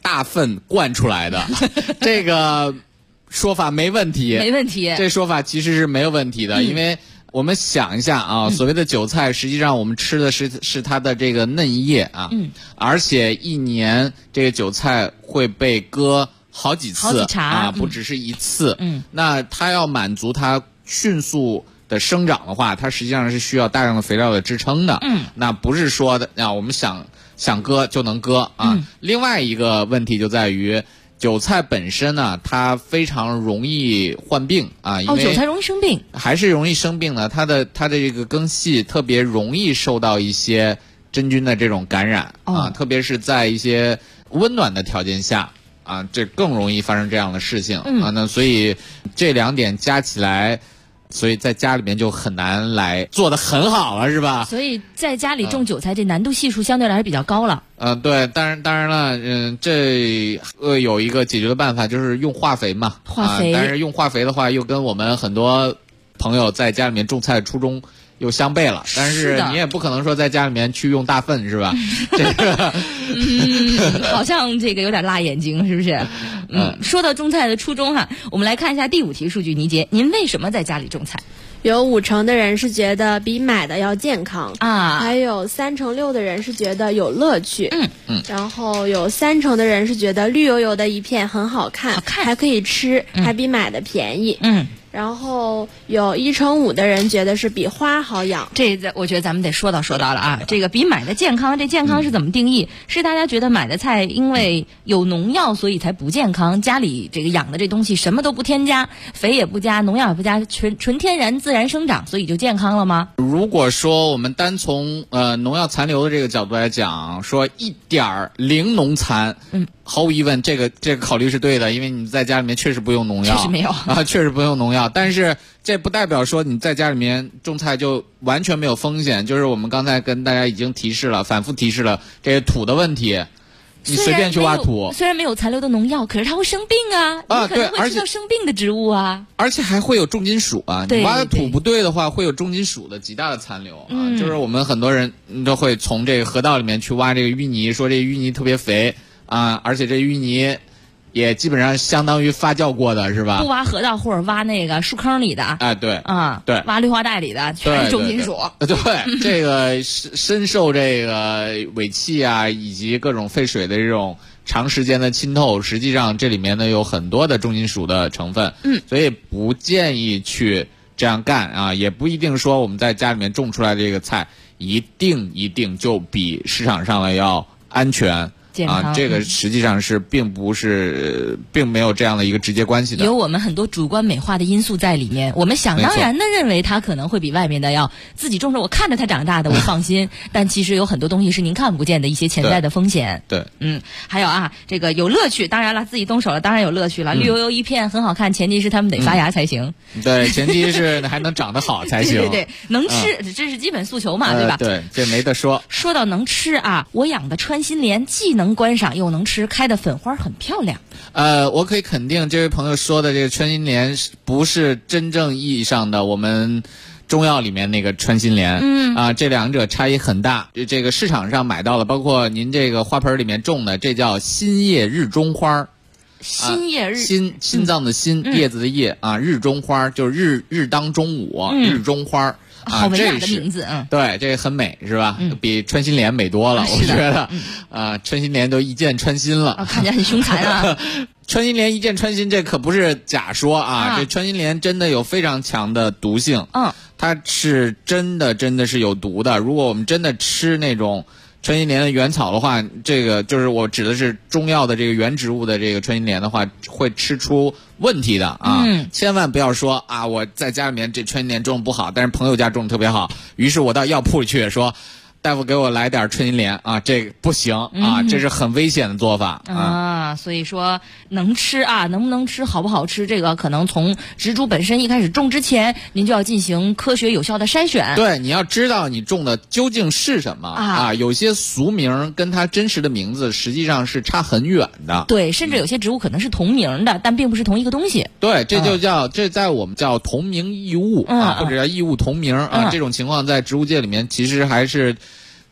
大粪灌出来的，这个说法没问题， 没问题。 这说法其实是没有问题的，因为我们想一下啊，所谓的韭菜，实际上我们吃的是它的这个嫩叶啊，而且一年这个韭菜会被割好几次啊，不只是一次。那它要满足它迅速的生长的话，它实际上是需要大量的肥料的支撑的。那不是说的我们想割就能割啊。另外一个问题就在于，韭菜本身呢，它非常容易患病啊，因为韭菜容易生病， 还是容易生病呢。它的这个根系特别容易受到一些真菌的这种感染啊，特别是在一些温暖的条件下啊，这更容易发生这样的事情啊。那所以这两点加起来，所以在家里面就很难来做得很好了，是吧？ 所以在家里种韭菜，这难度系数相对来说比较高了。 对，当然了，这有一个解决的办法，就是用化肥嘛。 化肥， 但是用化肥的话，又跟我们很多朋友在家里面种菜的初衷又相悖了。但是你也不可能说在家里面去用大粪，是吧？这个， 好像这个有点辣眼睛，是不是？说到种菜的初衷哈，我们来看一下第5题数据，倪杰，您为什么在家里种菜？ 有50%的人是觉得比买的要健康啊， 还有36%的人是觉得有乐趣，然后有30%的人是觉得绿油油的一片很好看，还可以吃，还比买的便宜，然后有1%5%的人觉得是比花好养。 我觉得咱们得说到了啊，这个比买的健康，这健康是怎么定义？是大家觉得买的菜因为有农药所以才不健康，家里这个养的这东西什么都不添加，肥也不加，农药也不加，纯天然自然生长，所以就健康了吗？ 如果说我们单从农药残留的这个角度来讲，说1点零农残，毫无疑问，这个考虑是对的，因为你在家里面确实不用农药， 确实没有啊，确实不用农药。但是这不代表说你在家里面种菜就完全没有风险，就是我们刚才跟大家已经反复提示了这些土的问题。你随便去挖土， 虽然没有残留的农药，可是它会生病啊！你可能会吃到生病的植物啊， 而且还会有重金属啊！你挖的土不对的话，会有重金属的极大的残留啊！就是我们很多人都会从这个河道里面去挖这个淤泥，说这淤泥特别肥啊，而且这淤泥也基本上相当于发酵过的，是吧？ 不挖河道或者挖那个树坑里的， 对对，挖绿化带里的全是重金属。 对，这个深受这个尾气啊以及各种废水的这种长时间的浸透，实际上这里面呢有很多的重金属的成分，所以不建议去这样干啊，也不一定说我们在家里面种出来的这个菜一定就比市场上的要安全。这个实际上是并没有这样的一个直接关系的， 有我们很多主观美化的因素在里面。我们想当然的认为它可能会比外面的要自己种着，我看着它长大的我放心，但其实有很多东西是您看不见的一些潜在的风险。 对， 还有啊，这个有乐趣，当然了，自己动手了，当然有乐趣了。绿油油一片很好看，前提是它们得发芽才行。 对，前提是还能长得好才行。 对，能吃，这是基本诉求嘛，对吧？ 对，这没得说。 说到能吃啊，我养的穿心莲既能观赏又能吃，开的粉花很漂亮。 我可以肯定这位朋友说的这个穿心莲不是真正意义上的我们中药里面那个穿心莲，这两者差异很大。这个市场上买到了，包括您这个花盆里面种的，这叫新叶日中花。 新叶日， 心脏的心，叶子的叶啊，日中花就是日当中午，日中花。 好文雅的名字， 对，这个很美，是吧？比穿心莲美多了，我觉得。穿心莲都一箭穿心了， 看起来很凶残啊。 穿心莲一箭穿心，这可不是假说啊！这穿心莲真的有非常强的毒性，它是真的是有毒的。如果我们真的吃那种穿心莲的原草的话，这个就是我指的是中药的这个原植物的这个穿心莲的话，会吃出问题的啊！千万不要说啊，我在家里面这穿心莲种的不好，但是朋友家种的特别好，于是我到药铺里去说，大夫给我来点穿心莲啊，这个不行啊，这是很危险的做法啊。所以说能吃啊，能不能吃，好不好吃，这个可能从植株本身一开始种之前，您就要进行科学有效的筛选。 对，你要知道你种的究竟是什么啊，有些俗名跟它真实的名字实际上是差很远的。 对，甚至有些植物可能是同名的，但并不是同一个东西。 对，这就叫这在我们叫同名异物啊，或者叫异物同名啊，这种情况在植物界里面其实还是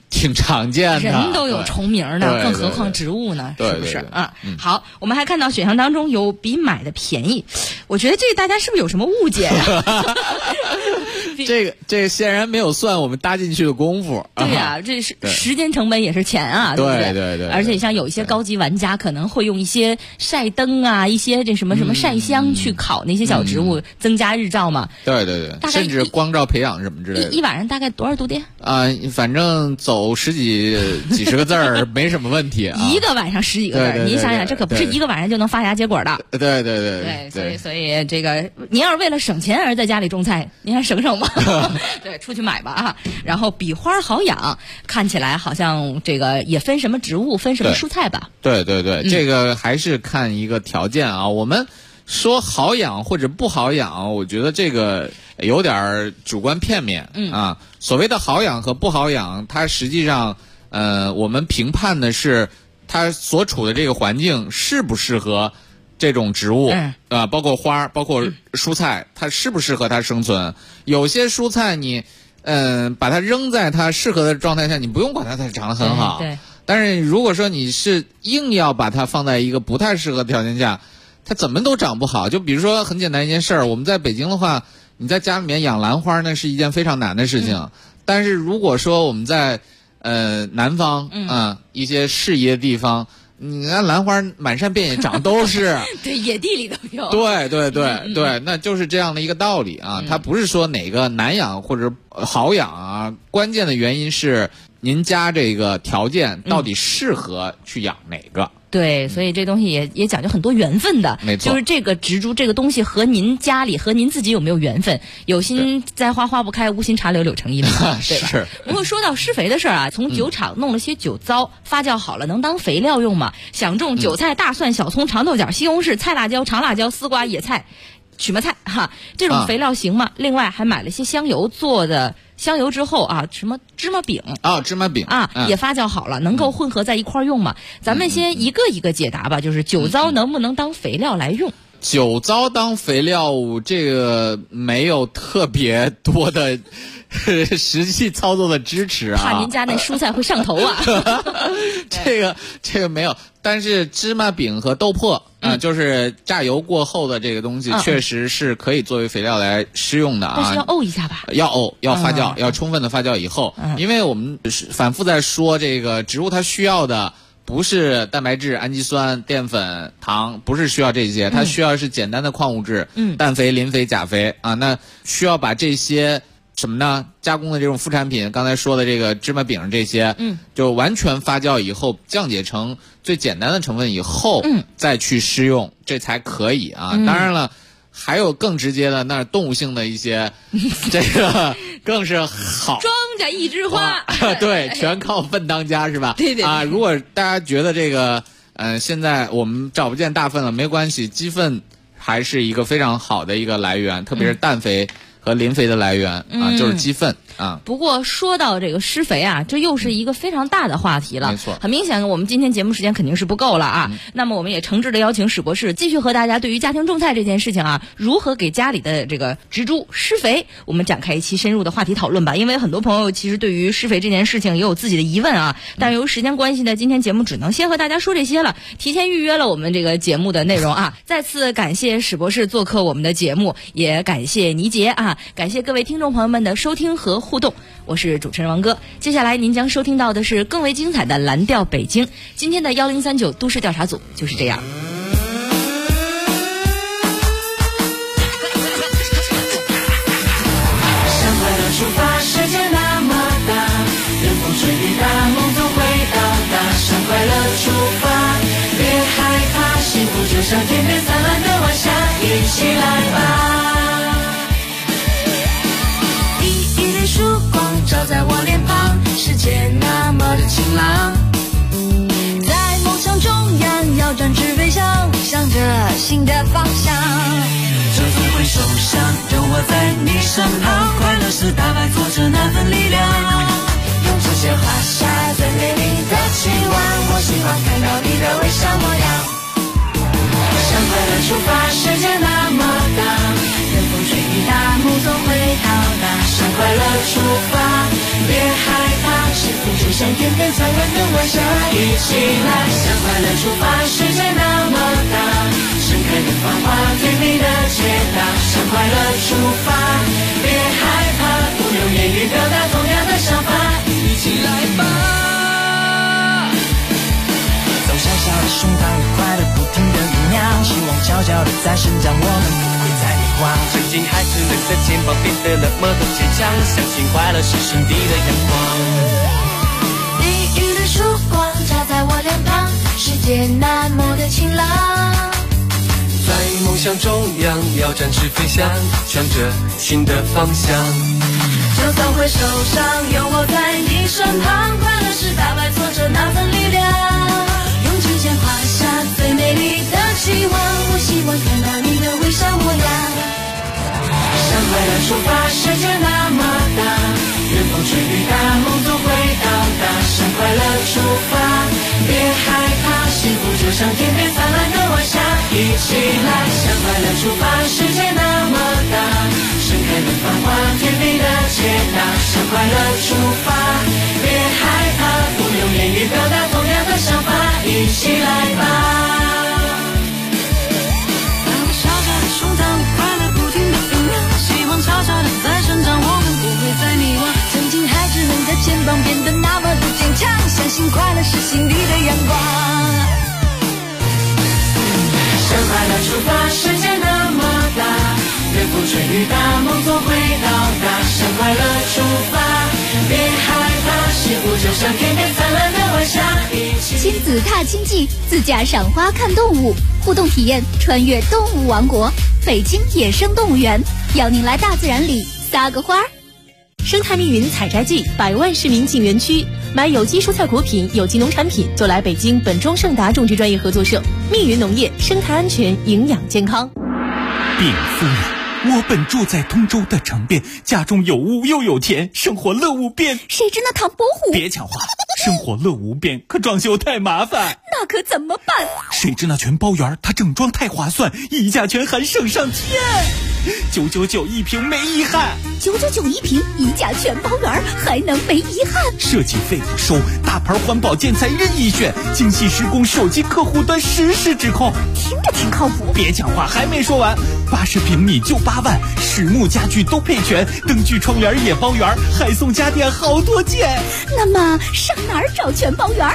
挺常见的， 人都有重名的，更何况植物呢？是不是啊？好，我们还看到选项当中有比买的便宜，我觉得这大家是不是有什么误解呀？ 这个显然没有算我们搭进去的功夫。 对呀，这是时间成本也是钱啊，对不对？ 对。 而且像有一些高级玩家可能会用一些晒灯啊，一些这什么晒香去烤那些小植物，增加日照嘛。 对，甚至光照培养什么之类的。 一晚上大概多少度电？ 反正走几十个字儿没什么问题。 一个晚上10几个字儿，您想想，这可不是一个晚上就能发芽结果的。 对， 所以这个您要是为了省钱而在家里种菜，您还省吗？对，出去买吧啊。然后比花好养，看起来好像这个也分什么植物，分什么蔬菜吧？ 对，这个还是看一个条件啊。我们说好养或者不好养，我觉得这个有点主观片面啊。所谓的好养和不好养，它实际上我们评判的是它所处的这个环境适不适合这种植物包括花，包括蔬菜，它适不适合它生存。有些蔬菜你把它扔在它适合的状态下，你不用管它长得很好。 对。 但是如果说你是硬要把它放在一个不太适合的条件下，它怎么都长不好。就比如说很简单一件事儿，我们在北京的话，你在家里面养兰花那是一件非常难的事情。但是如果说我们在南方一些适宜的地方，你看兰花满山遍野长都是对，野地里都有。 对，那就是这样的一个道理啊。它不是说哪个难养或者好养啊，关键的原因是您家这个条件到底适合去养哪个。 对，所以这东西也讲究很多缘分的， 没错， 就是这个植株这个东西和您家里和您自己有没有缘分，有心栽花花不开，无心插柳柳成荫嘛，对吧？ 是。 不过说到施肥的事儿啊，从酒厂弄了些酒糟，发酵好了能当肥料用吗？想种韭菜、大蒜、小葱、长豆角、西红柿、菜辣椒、长辣椒、丝瓜、野菜、曲芽菜哈，这种肥料行吗？另外还买了些香油做的。香油之后啊，什么芝麻饼芝麻饼也发酵好了，能够混合在一块用吗？咱们先一个一个解答吧。就是酒糟能不能当肥料来用？ 酒糟当肥料，这个没有特别多的实际操作的支持啊。 怕您家那蔬菜会上头啊。 这个没有，但是芝麻饼和豆粕就是榨油过后的这个东西，确实是可以作为肥料来施用的啊。 但是要沤一下吧？ 要沤，要发酵，要充分的发酵以后，因为我们反复在说这个植物它需要的不是蛋白质、氨基酸、淀粉、糖，不是需要这些，它需要是简单的矿物质，氮肥、磷肥、钾肥啊。那需要把这些什么呢？加工的这种副产品，刚才说的这个芝麻饼这些，就完全发酵以后，降解成最简单的成分以后，再去施用，这才可以啊。当然了，还有更直接的，那动物性的一些，这个更是好。 庄稼一枝花， 对，全靠粪当家是吧？ 对啊， 如果大家觉得这个，现在我们找不见大粪了，没关系，鸡粪还是一个非常好的一个来源，特别是氮肥和磷肥的来源就是鸡粪啊。 不过说到这个施肥啊，这又是一个非常大的话题了。 没错， 很明显我们今天节目时间肯定是不够了啊。那么我们也诚挚的邀请史博士继续和大家对于家庭种菜这件事情啊，如何给家里的这个植株施肥，我们展开一期深入的话题讨论吧。因为很多朋友其实对于施肥这件事情也有自己的疑问啊，但由于时间关系呢，今天节目只能先和大家说这些了，提前预约了我们这个节目的内容啊。再次感谢史博士做客我们的节目，也感谢倪杰啊，感谢各位听众朋友们的收听和互动。我是主持人王哥，接下来您将收听到的是更为精彩的蓝调北京。今天的1039都市调查组就是这样。 向快乐出发，世界那么大，任风吹雨打，梦总会到达。向快乐出发，别害怕，幸福就像天边灿烂的晚霞，一起来吧。曙光照在我脸庞，世界那么的晴朗，在梦想中央要展翅飞翔，向着新的方向，就总会受伤，有我在你身旁，快乐是打败挫折那份力量，用这些画下最美丽的期望，我希望看到你的微笑模样。向快乐出发，世界那么大，任风吹雨打，梦总会到达。向快乐出发，别害怕，幸福就像像天边灿烂的晚霞。一起来向快乐出发，世界那么大，盛开的芳华，甜蜜的解答。向快乐出发，别害怕，不用言语表达同样的想法，一起来吧。 走小小的胸膛，快乐不停地酝酿，希望悄悄地在生长，我们不会再迷惘。 曾经孩子们的肩膀变得那么的坚强，相信快乐是心底的阳光。 熠熠的曙光照在我脸庞，世界那么的晴朗。 在梦想中央要展翅飞翔，向着新的方向。 就算会受伤，有我在你身旁，快乐是打败挫折那份力量。用指尖画下最美丽的期望，我希望看到你的微笑模样。 向快乐出发，世界那么大，远风吹雨打，梦总会到达。向快乐出发，别害怕，幸福就像天边灿烂的晚霞。一起来向快乐出发，世界那么大，盛开的芳华，甜蜜的解答。向快乐出发，别害怕，不用言语表达同样的想法，一起来吧。 小小的胸膛，快乐不停地飞扬，希望悄悄地在生长，我们不会再迷惘。曾经孩子们的肩膀变得那么的坚强，相信快乐是心底的阳光。 向快乐出发，世界那么大，远风吹雨打，梦总会到达。向快乐出发，别害怕，幸福就像天边灿烂的晚霞。 亲子踏青记，自驾赏花看动物，互动体验穿越动物王国，北京野生动物园，邀您来大自然里撒个花。 生态密云采摘季，100万市民进园区，买有机蔬菜果品、有机农产品就来北京本庄盛达种植专业合作社，密云农业，生态安全，营养健康。 禀夫人，我本住在通州的城边，家中有屋又有田，生活乐无边。 谁知那唐伯虎？ 别抢话，生活乐无边，可装修太麻烦。 那可怎么办？ 谁知那全包园，它整装太划算，溢价全含省上天，999一平没遗憾。 999一平，溢价全包园，还能没遗憾？ 设计费不收，大牌环保建材任意选，精细施工，手机客户端实时指控， 听着挺靠谱。 别讲话，还没说完，80平米就8万，实木家具都配全，灯具窗帘也包圆，还送家电好多件。 那么上哪儿找全包园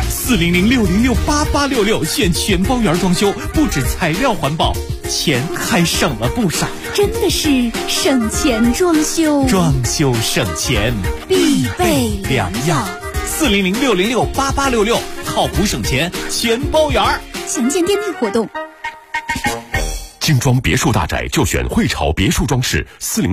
？400-606-8866，选全包园装修，不止材料环保，钱还省了不少。 真的是省钱装修， 装修省钱必备良药。 400-606-8866，靠谱省钱全包园。 详见店内活动。 精装别墅大宅就选汇潮别墅装饰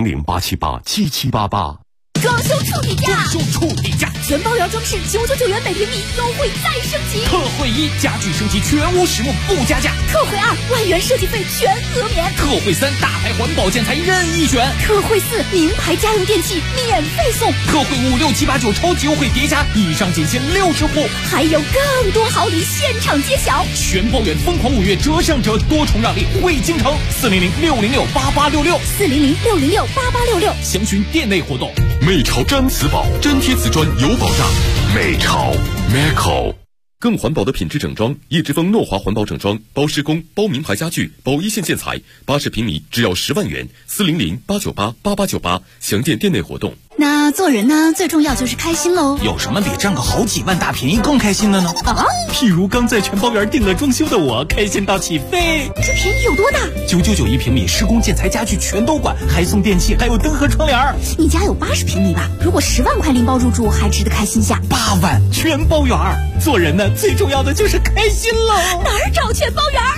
，400-878-7788。 装修处底价， 装修处底价， 全包园装饰999元每平米，优惠再升级。 特惠1，家具升级全屋实木不加价。 特惠2，万元设计费全额免。 特惠3，大牌环保建材任意选。 特惠4，名牌家用电器免费送。 特惠5、6、7、8、9超级优惠叠加，以上仅限60户， 还有更多好礼现场揭晓。 全包园疯狂5月折上折，多重让利惠京城。400-606-8866， 400-606-8866， 详询店内活动。 美潮毡瓷宝，粘贴瓷砖有保障。美潮 Meco， 更环保的品质整装，叶之峰诺华环保整装，包施工，包名牌家具，包一线建材，80平米只要10万元。400-898-8898，详见店内活动。 那做人呢，最重要就是开心喽。 有什么比占个好几万大便宜更开心的呢？譬如刚在全包园订了装修的我，开心到起飞。 这便宜有多大 ？999一平米，施工建材家具全都管，还送电器，还有灯和窗帘。 你家有80平米吧？如果10万块拎包入住，还值得开心下。 8万全包园。做人呢，最重要的就是开心喽。 哪儿找全包园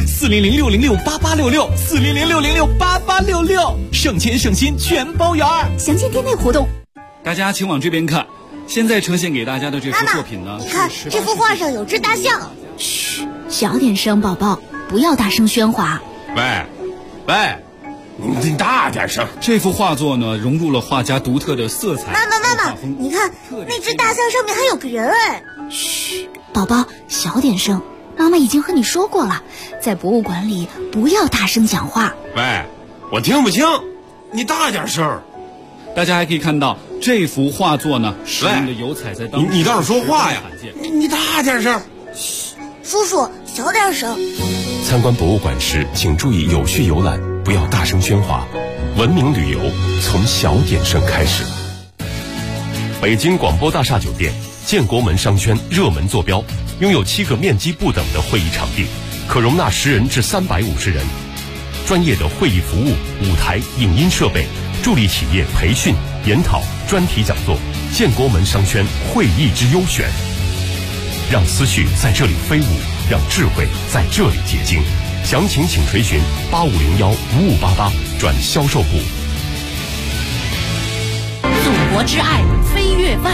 ？400-606-8866，400-606-8866，省钱省心全包园。 详见店内活动。 大家请往这边看，现在呈现给大家的这幅作品呢， 你看这幅画上有只大象。嘘，小点声，宝宝，不要大声喧哗。 喂， 你大点声。 这幅画作呢，融入了画家独特的色彩。 妈妈，你看那只大象上面还有个人哎。嘘，宝宝，小点声。妈妈已经和你说过了，在博物馆里不要大声讲话。 喂，我听不清，你大点声。 大家还可以看到这幅画作呢，使用的油彩在当时你倒是说话呀！你大点声。 叔叔，小点声。 参观博物馆时，请注意有序游览，不要大声喧哗。文明旅游从小点声开始。北京广播大厦酒店建国门商圈热门坐标，拥有7个面积不等的会议场地，可容纳10人至350人。专业的会议服务、舞台、影音设备，助力企业培训、研讨、专题讲座。建国门商圈会议之优选，让思绪在这里飞舞，让智慧在这里结晶。详情请垂询8501-5588转销售部。 祖国之爱飞跃万